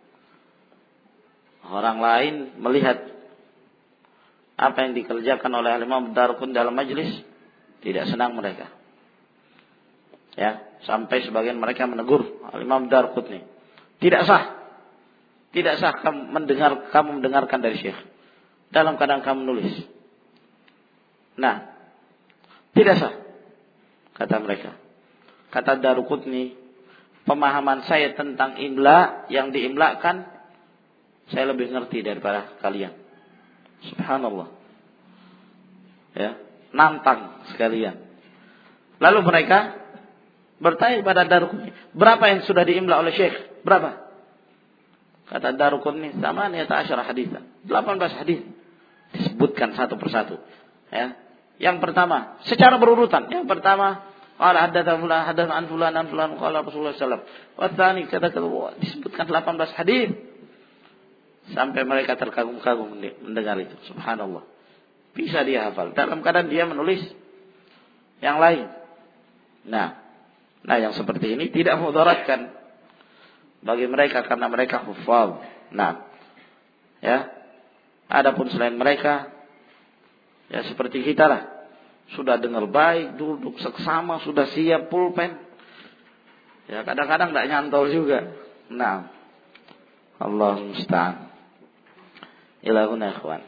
Orang lain melihat apa yang dikerjakan oleh Imam Ad-Darqutni dalam majlis, tidak senang mereka. Ya, sampai sebagian mereka menegur Imam Ad-Darqutni. Tidak sah. Tidak sah kamu mendengar kamu mendengarkan dari syekh dalam keadaan kamu menulis. Nah, tidak sah, kata mereka. Kata Ad-Darqutni, pemahaman saya tentang imla yang diimlakan saya lebih ngerti daripada kalian. Subhanallah. Ya, nantang sekalian. Lalu mereka bertanya kepada Ad-Darqutni, berapa yang sudah diimla oleh syekh? Berapa? Kata Ad-Darqutni, thamaniyata asyara haditsan. delapan belas hadis. Disebutkan satu persatu. Ya. Yang pertama, secara berurutan. Yang pertama, qala haddatsa fulan, haddatsa an fulan an fulan qala Rasulullah sallallahu alaihi wasallam. Wa tsani kata kata disebutkan delapan belas hadis. Sampai mereka terkagum-kagum mendengar itu. Subhanallah. Bisa dia hafal. Dalam keadaan dia menulis yang lain. Nah, nah yang seperti ini tidak mudaratkan bagi mereka karena mereka hufal. Nah, ya. Adapun selain mereka, ya seperti kita lah. Sudah dengar baik, duduk seksama, sudah siap pulpen. Ya kadang-kadang tidak nyantol juga. Nah, Allah musta'an. Ilahuna ikhwan.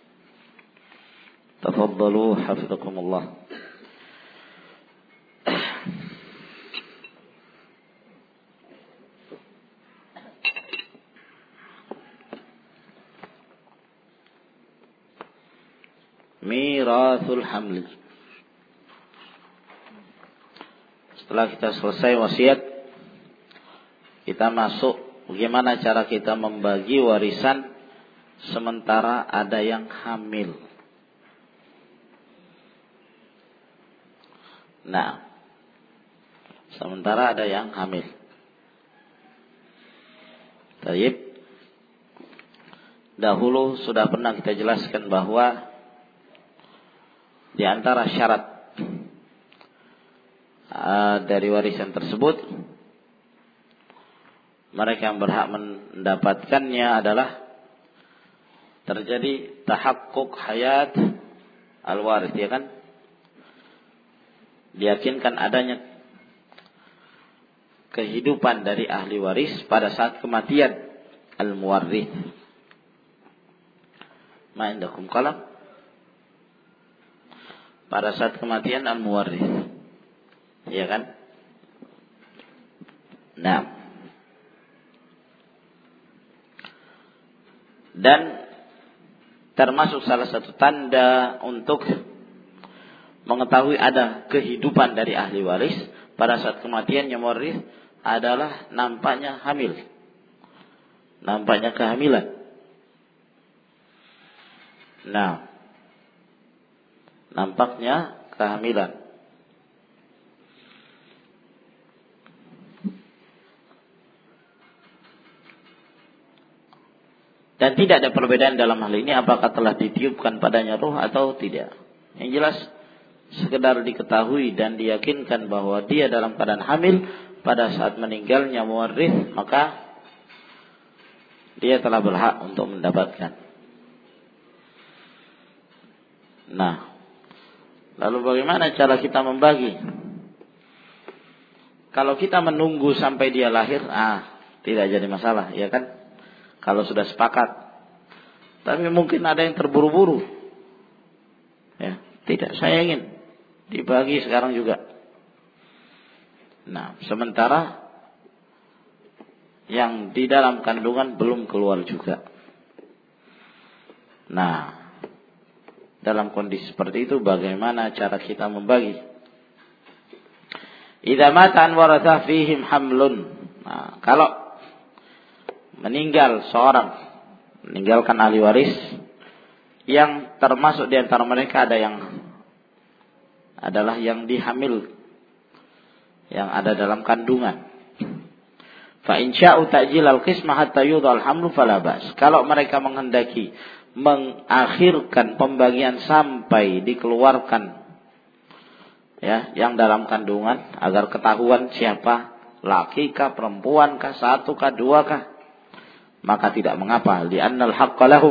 Tafaddalu hafizakumullah. Mirathul hamli. Setelah kita selesai wasiat, kita masuk bagaimana cara kita membagi warisan sementara ada yang hamil. Nah, sementara ada yang hamil. Taib. Dahulu sudah pernah kita jelaskan bahwa di antara syarat uh, dari warisan tersebut, mereka yang berhak mendapatkannya adalah terjadi tahakkuk hayat al-waris, ya kan? Diyakinkan adanya kehidupan dari ahli waris pada saat kematian al-muwarrith. Ma indakum qalam? Pada saat kematian al-muwarrith. Ya kan? Nah. Dan termasuk salah satu tanda untuk mengetahui ada kehidupan dari ahli waris pada saat kematiannya muwarrith adalah nampaknya hamil. Nampaknya kehamilan. Nah, nampaknya kehamilan. Dan tidak ada perbedaan dalam hal ini apakah telah ditiupkan padanya ruh atau tidak. Yang jelas sekedar diketahui dan diyakinkan bahwa dia dalam keadaan hamil pada saat meninggalnya muwarrith, maka dia telah berhak untuk mendapatkan. Nah, lalu bagaimana cara kita membagi? Kalau kita menunggu sampai dia lahir, ah, tidak jadi masalah, ya kan? Kalau sudah sepakat. Tapi mungkin ada yang terburu-buru. Ya, tidak, saya ingin dibagi sekarang juga. Nah, sementara yang di dalam kandungan belum keluar juga. Nah, dalam kondisi seperti itu bagaimana cara kita membagi? Idza mata an warathah fihim hamlun. Nah, kalau meninggal seorang, meninggalkan ahli waris yang termasuk di antara mereka ada yang adalah yang dihamil, yang ada dalam kandungan. Fa in sya'u ta'jil al-qismah hatta yudhal hamlu fala bas. Kalau mereka menghendaki mengakhirkan pembagian sampai dikeluarkan ya yang dalam kandungan agar ketahuan siapa, laki kah, perempuan kah, satu kah, dua kah, maka tidak mengapa, li'annal haqqa lahum,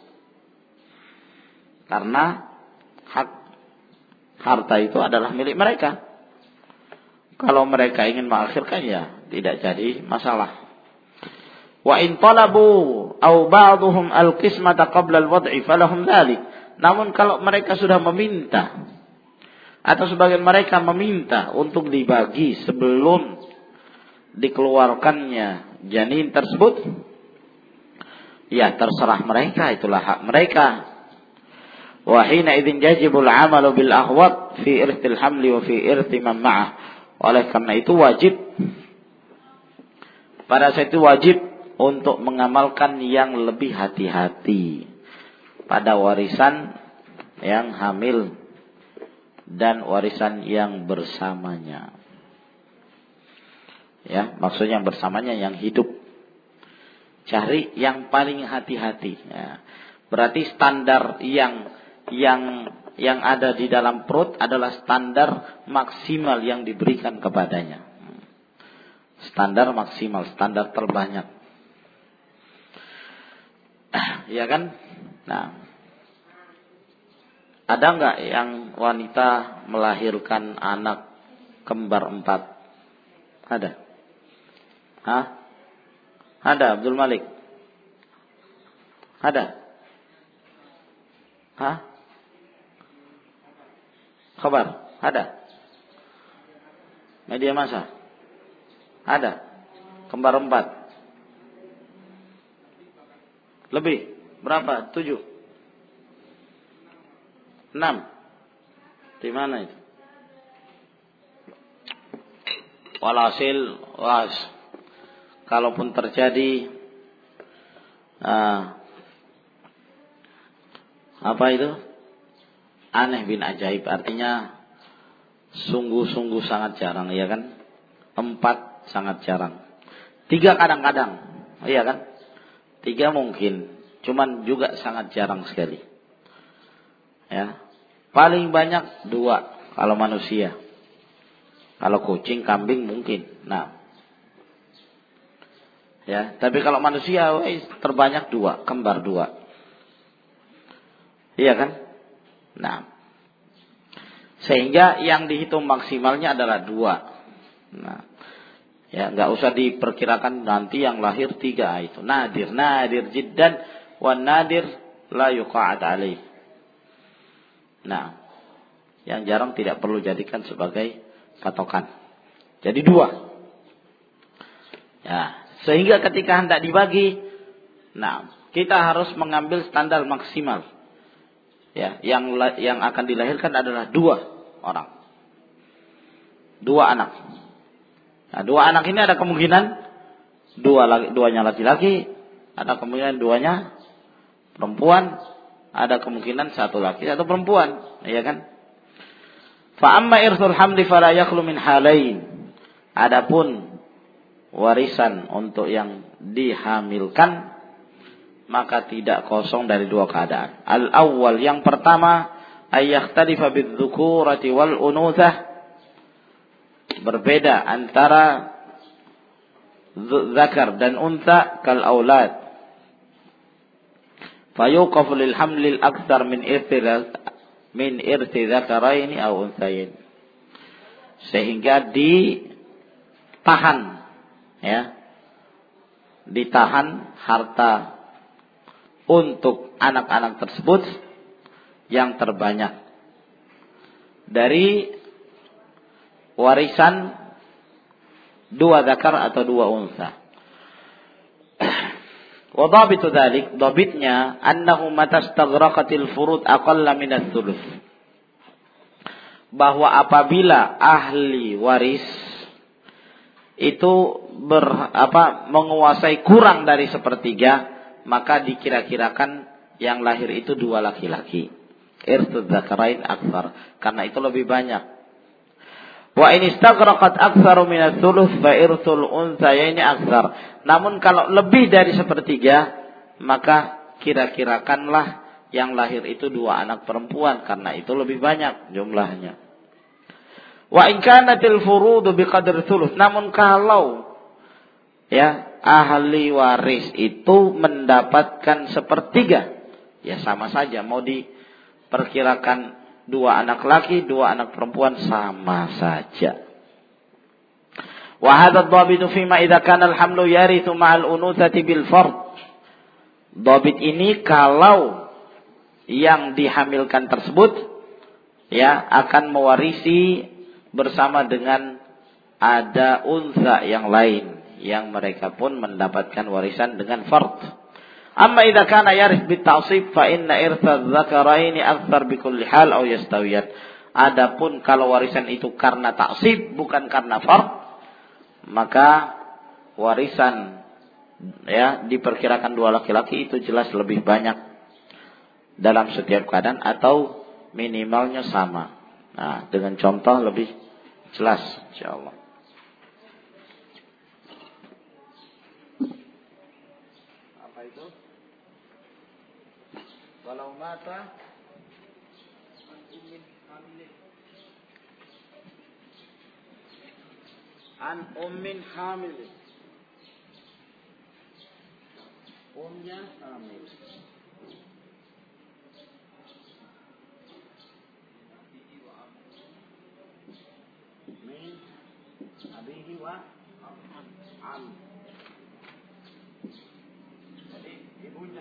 karena hak harta itu adalah milik mereka. Kalau mereka ingin mengakhirkan, ya tidak jadi masalah. Wa in talabu aw ba'dhum al-qismata qabla al-wad'i falahum dzalik. Namun kalau mereka sudah meminta atau sebagian mereka meminta untuk dibagi sebelum dikeluarkannya janin tersebut, ya terserah mereka, itulah hak mereka. Wa hina idzin yajibul 'amalu bil ahwat fi irthil hamli wa fi irthi man ma'ah. Oleh karena itu wajib, pada saat itu wajib untuk mengamalkan yang lebih hati-hati pada warisan yang hamil dan warisan yang bersamanya. Ya, maksudnya bersamanya yang hidup. Cari yang paling hati-hati. Ya. Berarti standar yang yang yang ada di dalam perut adalah standar maksimal yang diberikan kepadanya. Standar maksimal, standar terbanyak. Ya kan? Nah, ada nggak yang wanita melahirkan anak kembar empat? Ada? Hah? Ada, Abdul Malik? Ada? Hah? Kabar? Ada? Media massa? Ada? Kembar empat? Lebih? Berapa? Tujuh? Enam? Di mana itu? Walhasil, was, kalaupun terjadi uh, apa itu? Aneh bin ajaib, artinya sungguh-sungguh sangat jarang, ya kan? Empat sangat jarang. Tiga kadang-kadang, iya kan? Tiga mungkin, cuman juga sangat jarang sekali. Ya, paling banyak dua kalau manusia. Kalau kucing, kambing mungkin. Nah, ya, tapi kalau manusia weh, terbanyak dua, kembar dua. Iya kan? Nah, sehingga yang dihitung maksimalnya adalah dua. Nah, ya nggak usah diperkirakan nanti yang lahir tiga, itu nadir, nadir jiddan, wan nadir la yuqa'ad alaih. Nah, yang jarang tidak perlu jadikan sebagai patokan. Jadi dua. Ya, sehingga ketika hendak dibagi, nah kita harus mengambil standar maksimal. Ya, yang yang akan dilahirkan adalah dua orang, dua anak. Nah, dua anak ini ada kemungkinan dua duanya laki-laki, ada kemungkinan duanya perempuan, ada kemungkinan satu laki satu perempuan, ya kan? Fa amma irthul hamli fala yakhlu min halain. Adapun warisan untuk yang dihamilkan maka tidak kosong dari dua keadaan. Al-awwal, yang pertama, ayyahtalifa bidzukurati wal unuthah, berbeda antara zakar dan untha kal aulad. Fayuqafu lil hamlil aktsar min irti min irti zakaraini aw unthayain. Sehingga ditahan, ya, ditahan harta untuk anak-anak tersebut yang terbanyak dari warisan dua zakar atau dua unsa. Wa dhabitu dzalik, dhabitnya annahu mata istaghraqatil furud aqalla min ats-tsuluts. Bahwa apabila ahli waris itu ber, apa, menguasai kurang dari sepertiga, maka dikira-kirakan yang lahir itu dua laki-laki. Irthud dzakarain aktsar, karena itu lebih banyak. Wa in istaghraqat aktsaru min ats-tsuluts fa irthul unthayaini aktsar. Namun kalau lebih dari sepertiga, maka kira-kirakanlah yang lahir itu dua anak perempuan, karena itu lebih banyak jumlahnya. Wa in kanatil furudu biqadri tsuluts. Namun kalau, ya, ahli waris itu mendapatkan sepertiga, ya sama saja, mau diperkirakan dua anak laki, dua anak perempuan, sama saja. Wa hadha ad-dhabitu fima idza kana al-hamlu yarithu ma'al unuthati bil fard. Dhabit ini kalau yang dihamilkan tersebut, ya, akan mewarisi bersama dengan ada unsa yang lain, yang mereka pun mendapatkan warisan dengan fard. Amma idza kana yarith bit ta'sib fa inna irtha dzakaraini aktsar bi kulli hal aw yastawiyat. Adapun kalau warisan itu karena ta'sib bukan karena fard, maka warisan, ya, diperkirakan dua laki-laki itu jelas lebih banyak dalam setiap keadaan atau minimalnya sama. Nah, dengan contoh lebih jelas insyaallah. Walau mata an ummin hamil, umnya hamil, min abihi wa am, jadi ibunya.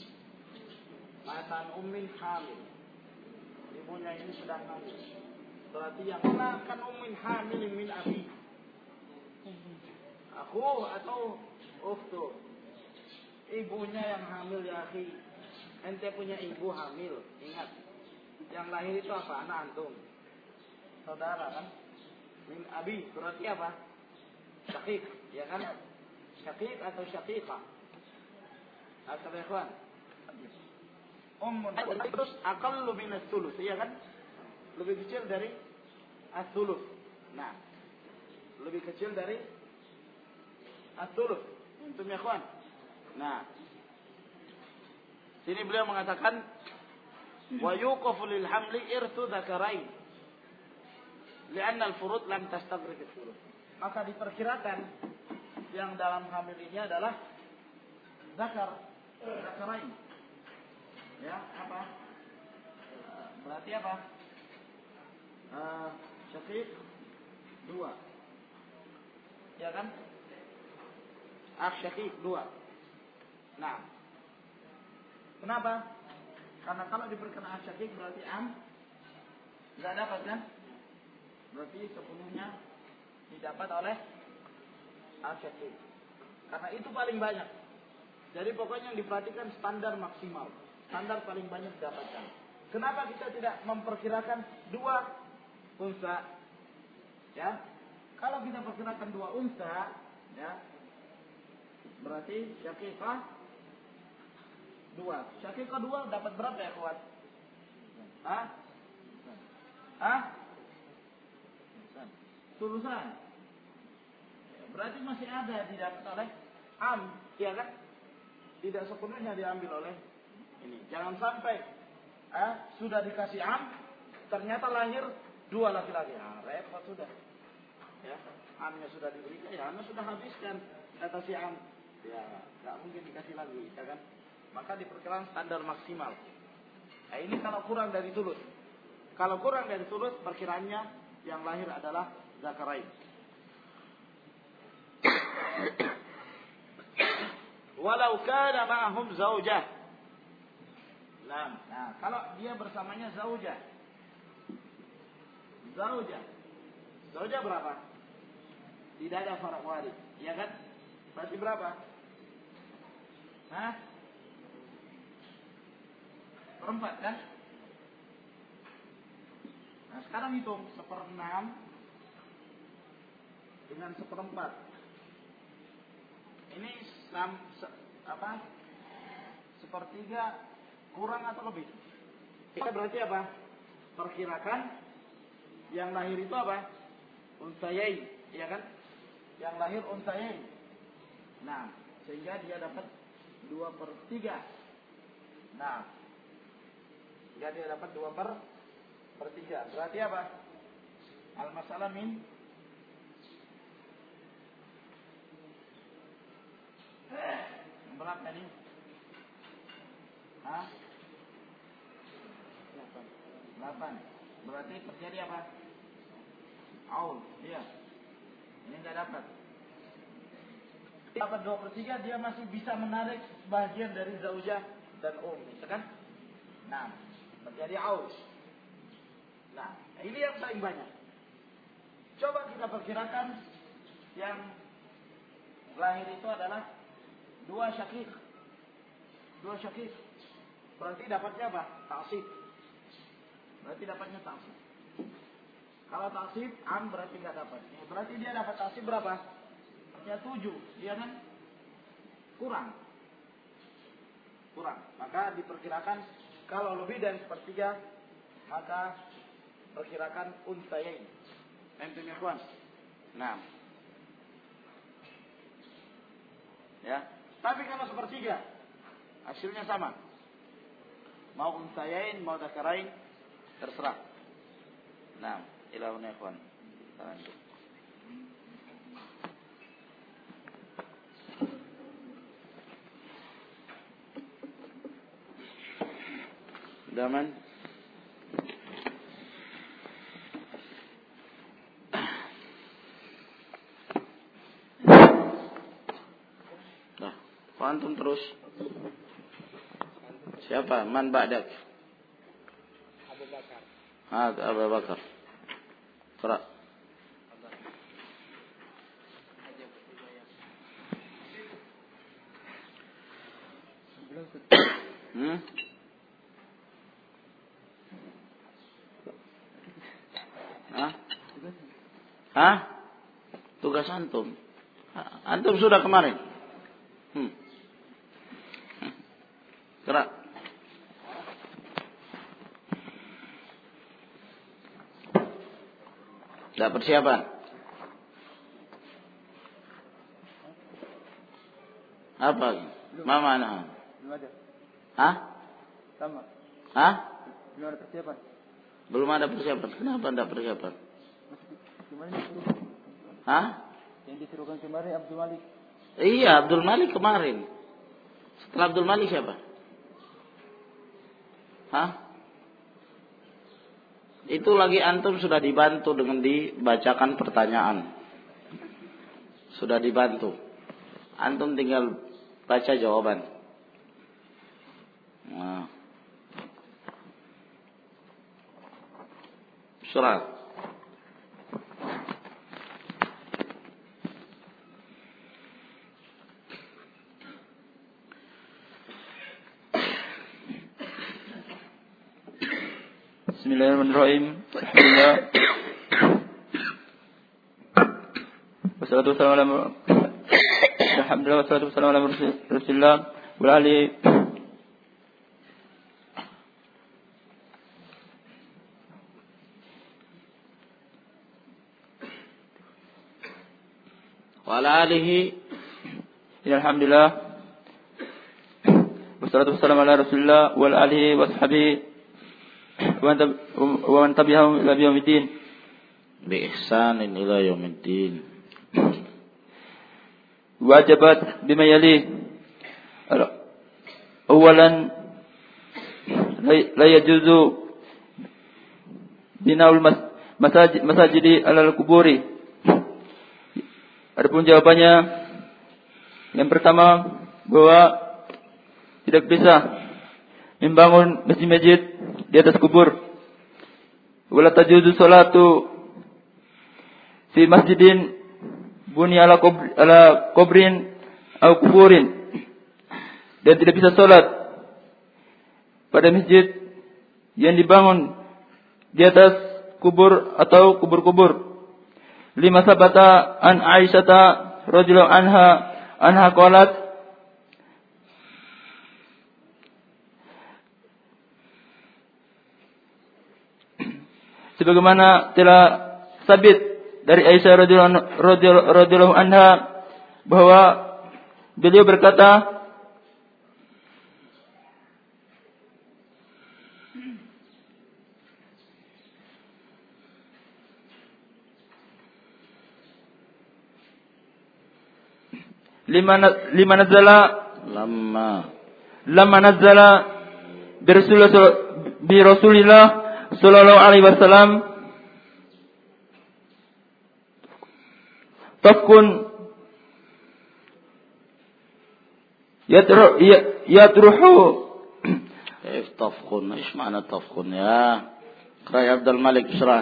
Matan ummin hamil, ibunya ini sedang hamil. Berarti yang mana kan ummin hamil min abi, aku atau ukhtu. Ibunya yang hamil, ya akhi. Ente punya ibu hamil, ingat. Yang lahir itu apa? Anak antum, saudara kan? Min abi berarti apa? Syakik, ya kan? Syakik atau syakikah? Atau ikhwan? Ummun terus aqallu min ats-tsulus, iya kan? Lebih kecil dari ats-tsulus. Nah, lebih kecil dari ats-tsulus. Antum ya, kawan? Nah, sini beliau mengatakan wa yuqafu lil hamli irthu dzakarain. Li'anna al-furud lam tastaghraq ats-tsulus. Maka diperkirakan yang dalam hamil ini adalah zakar, zakarain. Ya, apa? Berarti apa? Uh, syakik dua, ya kan? Akh syakik dua. Nah, kenapa? Karena kalau diperkirakan akh syakik berarti am nggak dapat kan? Berarti sepenuhnya didapat oleh akh syakik. Karena itu paling banyak. Jadi pokoknya yang diperhatikan standar maksimal. Standar paling banyak didapatkan. Kenapa kita tidak memperkirakan dua unsa? Ya, kalau kita perkirakan dua unsa, ya, berarti syakifah Dua. Syakikah dua dapat berapa ya kawan? Hah? Hah? Sulusan. Berarti masih ada didapat oleh am, iya kan? Tidak sepenuhnya diambil oleh ini. Jangan sampai eh, sudah dikasih am, ternyata lahir dua laki-laki. Nah, repot sudah. Ya, amnya sudah diberikan, ya amnya sudah habiskan kata si am. Ya, nggak mungkin dikasih lagi, ya kan? Maka diperkirakan standar maksimal. Nah, ini kalau kurang dari thuluts. Kalau kurang dari thuluts, perkiraannya yang lahir adalah zakarain. Walau kana ma'ahum zaujah. Nah, nah, kalau dia bersamanya zaujah. Zaujah. Zaujah berapa? Tidak ada farak waris, ya kan? Berarti berapa? Hah? Perempat kan? Nah, sekarang hitung seperenam dengan seperempat. Ini sam, se, apa? Sepertiga kurang atau lebih? Kita berarti apa? Perkirakan yang lahir itu apa? Unsayain, ya kan? Yang lahir unsayain. Nah, sehingga dia dapat dua per tiga. Nah, sehingga dia dapat dua per per tiga. Berarti apa? Al-masalah min berapa ini? Hah? delapan. Berarti terjadi apa? Aul, iya. Ini enggak dapat. Dapat dua per tiga, dia masih bisa menarik bagian dari zaujah dan um, ya kan? Nah, terjadi aul. Nah, ini yang paling banyak. Coba kita perkirakan yang lahir itu adalah dua syakik. Dua syakik. Berarti dapatnya apa? Ta'sib. Berarti dapatnya ta'sib. Kalau ta'sib, am berarti nggak dapat. Berarti dia dapat ta'sib berapa? Ya tujuh. Dia kan kurang. Kurang. Maka diperkirakan kalau lebih dari sepertiga, maka perkirakan unsayain. Antum ya kawan. Nah. Ya. Tapi kalau sepertiga, hasilnya sama. Mau unsayain, mau zakarain, terserah. Nah, ilahun ya kawan. Kita lanjut. Daman. Nah, antum terus. Siapa? Man ba'dak? Abu Bakar. Ah, Abu Bakar. Qara. Hmm? Hah? Hah? Tugas antum. Antum sudah kemarin. Hmm. Gerak. Tidak persiapan. Apa? Mama anak. Belum ada. Hah? Sama. Hah? Belum ada persiapan. Belum ada persiapan. Kenapa tidak persiapan? Kemarin disuruh. Hah? Yang disuruhkan kemarin Abdul Malik. Iya, Abdul Malik kemarin. Setelah Abdul Malik siapa? Hah? Itu lagi antum sudah dibantu dengan dibacakan pertanyaan. Sudah dibantu. Antum tinggal baca jawaban. Nah. Surat. Bismillahirrahmanirrahim. Alhamdulillah. Wassalatu wassalamu ala Alhamdulillah wassalatu wassalamu ala Rasulillah wa ali wa ala alihi. Alhamdulillah. Wassalatu wassalamu ala Rasulillah wa ala alihi wa sahbihi wa man tabi'ahum ila yaumiddin. Bi ihsanin ila yaumiddin. Wajibat bima yali. Awalan la yajuzu binaul masajid masajidi alal kuburi. Adapun jawabannya yang pertama bahwa tidak bisa membangun masjid-masjid di atas kubur. Wala tajuzu salatu fi masjidin buni ala kubr, ala kubrin atau kuburin. Dan tidak bisa salat pada masjid yang dibangun di atas kubur atau kubur-kubur. Lima sabata an Aisyata radhiyallahu anha anha qalat sebagaimana telah sabit dari Aisyah radhiyallahu anha bahwa beliau berkata, lima lima nazala Lama lama nazala bi Rasulillah bi Rasulillah sallallahu alaihi wasallam tafkun yatru yatruhu. كيف تفخن؟ ايش معنى تفخن يا اقرأ يا عبد الملك اشرح.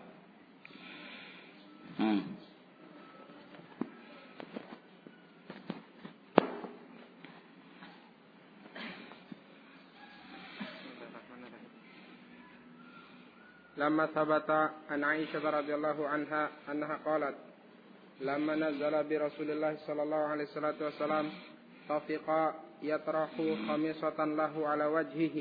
لما ثبت عن عائشة رضي الله عنها أنها قالت لما نزل برسول الله صلى الله عليه وسلم طفق يطرح خميصة له على وجهه.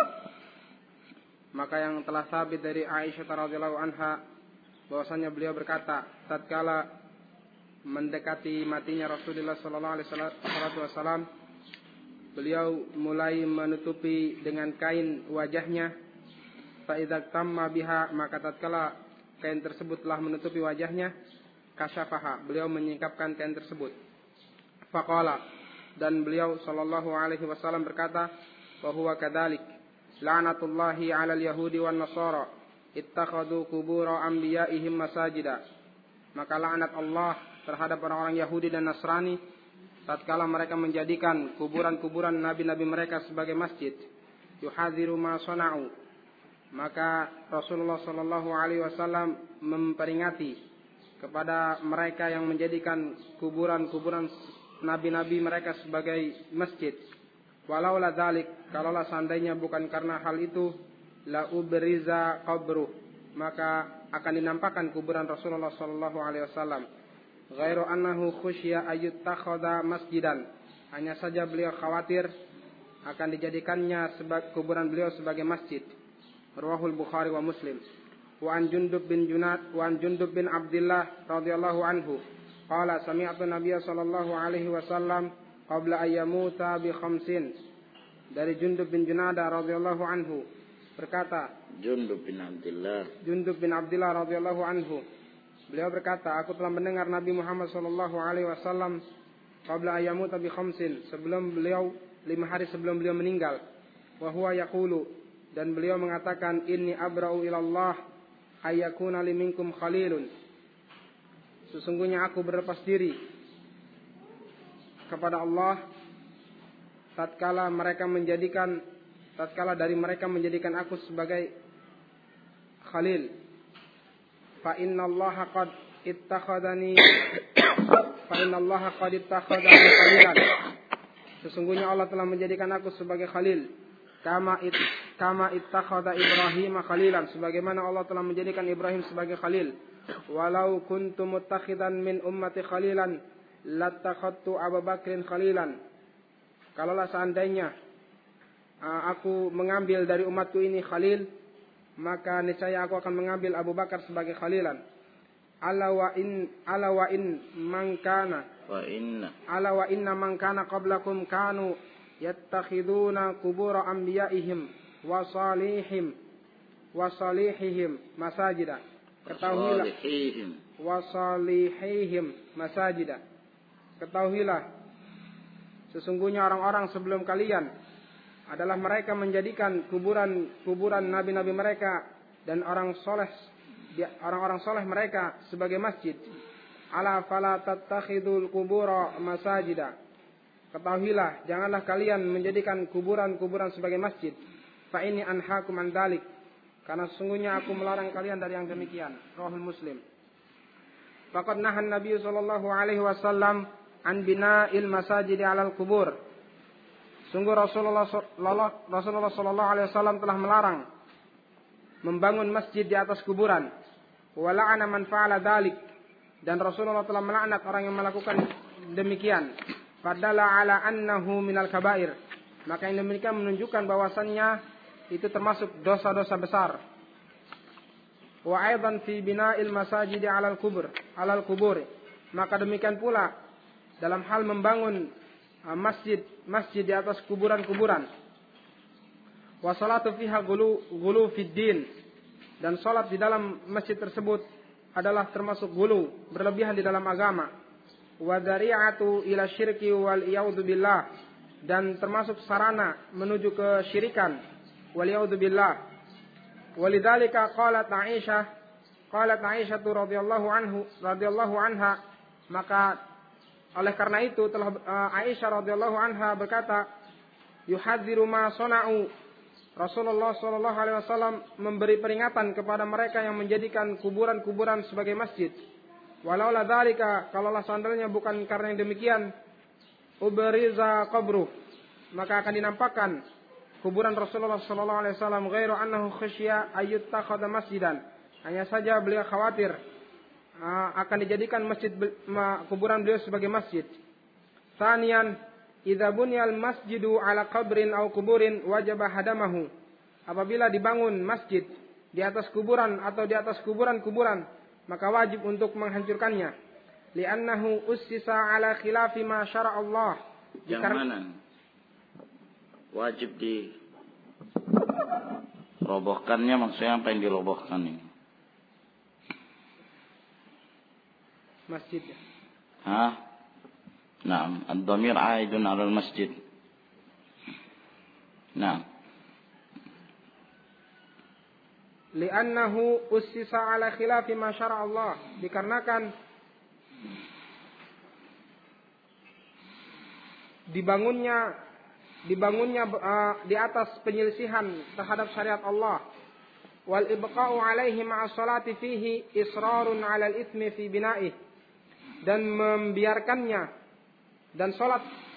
Maka yang telah sabit dari Aisyah radhiyallahu anha bahwasanya beliau berkata tatkala mendekati matinya Rasulullah sallallahu alaihi wasallam, beliau mulai menutupi dengan kain wajahnya. Fa idza tamma biha, maka tatkala kain tersebut telah menutupi wajahnya, kasyafaha, beliau menyingkapkan kain tersebut. Faqala, dan beliau sallallahu alaihi wasallam berkata, wa huwa kadzalik la'natullahi 'alal yahudi wan nasara ittakhadhu qubur anbiya'ihim masajida. Maka laknat Allah terhadap orang-orang Yahudi dan Nasrani tatkala mereka menjadikan kuburan-kuburan nabi-nabi mereka sebagai masjid. Yuhadziru ma sana'u. Maka Rasulullah sallallahu alaihi wasallam memperingati kepada mereka yang menjadikan kuburan-kuburan nabi-nabi mereka sebagai masjid. Walau la dzalik, kalaulah seandainya bukan karena hal itu, la ubriza qabru, maka akan dinampakkan kuburan Rasulullah sallallahu alaihi wasallam. Ghairu annahu khusya ayyutakhadha masjidan. Hanya saja beliau khawatir akan dijadikannya sebagai kuburan beliau sebagai masjid. Rawahul Bukhari wa Muslim. Wa an Jundub bin Junad wa an Jundub bin Abdullah radhiyallahu anhu qala sami'tu Nabiy sallallahu alaihi wasallam qabla an yamuta bi khamsin. Dari Jundub bin Junada radhiyallahu anhu berkata, Jundub bin Abdullah Jundub bin Abdullah radhiyallahu anhu, beliau berkata, aku telah mendengar Nabi Muhammad sallallahu alaihi wasallam qabla an yamuta bi khamsin, sebelum beliau lima hari sebelum beliau meninggal. Wa huwa yaqulu, dan beliau mengatakan, inni abra'u ilallah ayyakuna li minkum khalilun. Sesungguhnya aku berlepas diri kepada Allah tatkala mereka menjadikan tatkala dari mereka menjadikan aku sebagai khalil. Fa innallaha qad ittakhadani fa innallaha qad ittakhadani khalilan. Sesungguhnya Allah telah menjadikan aku sebagai khalil. Kama it, kama ittakhadha Ibrahim khalilan, sebagaimana Allah telah menjadikan Ibrahim sebagai khalil. Walau kuntu muttakhidan min ummati khalilan lattakhadtu Abu Bakrin khalilan. Kalaulah seandainya uh, aku mengambil dari umatku ini khalil, maka niscaya aku akan mengambil Abu Bakar sebagai khalilan. ala wa in ala wa in man kana wa inna ala wa inna man kana qablakum kanu yattakhiduna qubur anbiya'ihim wa salihim wa salihihim masajida. Ketahuilah wa salihihim masajida. Ketahuilah sesungguhnya orang-orang sebelum kalian adalah mereka menjadikan kuburan-kuburan nabi-nabi mereka dan orang soleh orang-orang soleh mereka sebagai masjid. Ala fala tattakhidul qubura masajida. Ketahuilah, janganlah kalian menjadikan kuburan-kuburan sebagai masjid. Fa inni anhaakum an dzalik. Karena sesungguhnya aku melarang kalian dari yang demikian. Rahul Muslim. Faqad nahan Nabi sallallahu alaihi wasallam an bina'il masajidi 'alal qubur. Sungguh Rasulullah Rasulullah sallallahu alaihi wasallam telah melarang membangun masjid di atas kuburan. Wa la'ana man fa'ala dzalik, dan Rasulullah telah melaknat orang yang melakukan demikian. Fadalla ala annahu minal kabair, maka yang demikian menunjukkan bahwasannya itu termasuk dosa-dosa besar. Wa aidan fi bina'il masajidi 'alal qubur 'alal qubur, maka demikian pula dalam hal membangun masjid masjid di atas kuburan-kuburan. Wa salatu fiha gulu gulu fid din, dan salat di dalam masjid tersebut adalah termasuk gulu, berlebihan di dalam agama. Wa dzari'atu ila syirki wal iyadzu billah, dan termasuk sarana menuju kesyirikan, wal iyadzu billah. Walidzalika qalat Aisyah qalat Aisyah radhiyallahu anhu radhiyallahu anha, maka oleh karena itu telah uh, Aisyah radhiyallahu anha berkata, yuhadziru ma sana'u. Rasulullah sallallahu alaihi wasallam memberi peringatan kepada mereka yang menjadikan kuburan-kuburan sebagai masjid. Walau la dzalika, kalaulah seandainya bukan karena yang demikian, ubriza qabruh, maka akan dinampakkan kuburan Rasulullah sallallahu alaihi wasallam, ghairu annahu khasya ayyuttakhadha masjidan. Hanya saja beliau khawatir uh, akan dijadikan masjid uh, kuburan beliau sebagai masjid. Tsaniyan, idza bunyal masjidu ala qabrin aw kuburin wajaba hadamahu. Apabila dibangun masjid di atas kuburan atau di atas kuburan-kuburan, maka wajib untuk menghancurkannya. Li'annahu ussisa ala khilafi ma syara Allah. Yang mana? Wajib di robohkannya, maksudnya apa yang dirobohkan ini? Masjid. Hah? Naam, ad-dhamir 'aidun 'ala al-masjid. Naam. Li'annahu ussisa 'ala khilafi ma syara Allah, dikarenakan dibangunnya dibangunnya uh, di atas penyelisihan terhadap syariat Allah. Wal ibqa'u 'alaihi ma'a sholati fihi israrun 'ala al-itsmi fi bina'ih, dan membiarkannya dan salat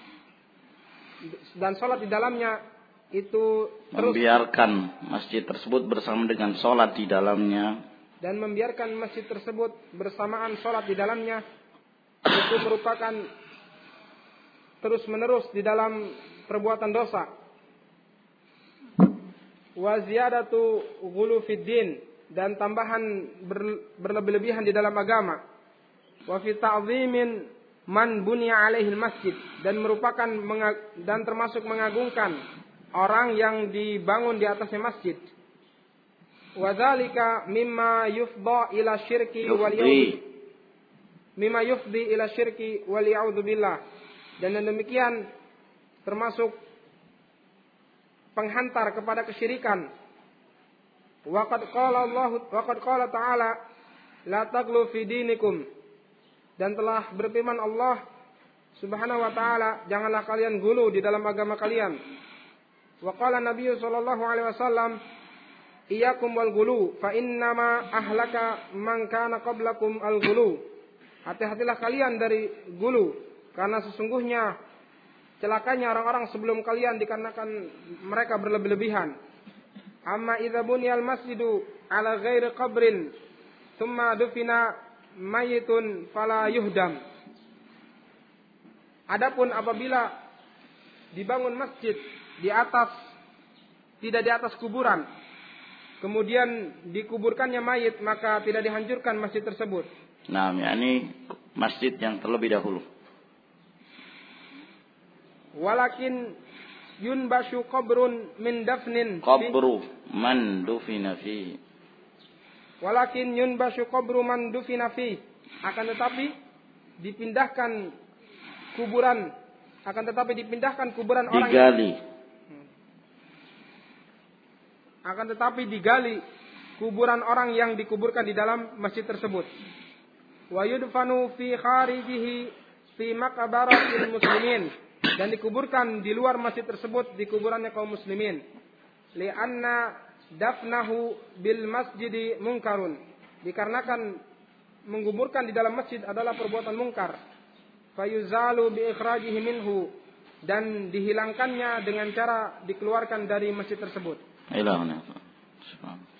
dan salat di dalamnya itu terus membiarkan masjid tersebut bersama dengan salat di dalamnya, dan membiarkan masjid tersebut bersamaan salat di dalamnya itu merupakan terus menerus di dalam perbuatan dosa. Wa ziyadatu ghulu fid din, dan tambahan berlebih-lebihan di dalam agama. Wa fi ta'zimin man bunya alaihil masjid, dan merupakan dan termasuk mengagungkan orang yang dibangun di atasnya masjid. Wa dzalika mimma yufdha ila syirki wal ya'ud mimma yufdi ila syirki wal ya'udzu billah, dan demikian termasuk penghantar kepada kesyirikan. Wa qad qala Allah wa qad qala ta'ala la taghlu fi dinikum, dan telah berfirman Allah Subhanahu wa taala, janganlah kalian gulu di dalam agama kalian. Wa qala Nabi sallallahu alaihi wasallam, iyyakum wal gulu fa innama ahlaka man kana qablakum al gulu. Hati-hatilah kalian dari gulu, karena sesungguhnya celakanya orang-orang sebelum kalian dikarenakan mereka berlebih-lebihan. Amma idza buniyal masjidu ala ghairi qabrin thumma dufina mayitun fala yuhdam. Adapun apabila dibangun masjid di atas tidak di atas kuburan, kemudian dikuburkannya mayit, maka tidak dihancurkan masjid tersebut. Nah, yakni masjid yang terlebih dahulu. Walakin yunbashu qabrun min dafnin. Qabru man dufina fi. Walakin yunbashu qabru man dufina fi. Akan tetapi dipindahkan kuburan, akan tetapi dipindahkan kuburan orang digali. Yang, akan tetapi digali kuburan orang yang dikuburkan di dalam masjid tersebut. Wa yudfanu fi kharijihi fi maqbaratil muslimin, dan dikuburkan di luar masjid tersebut di kuburannya kaum muslimin. Li'anna dafnahu bil masjidi munkarun, dikarenakan menguburkan di dalam masjid adalah perbuatan mungkar. Fayuzalu bi ikhrajihi minhu, dan dihilangkannya dengan cara dikeluarkan dari masjid tersebut. Ilahuna.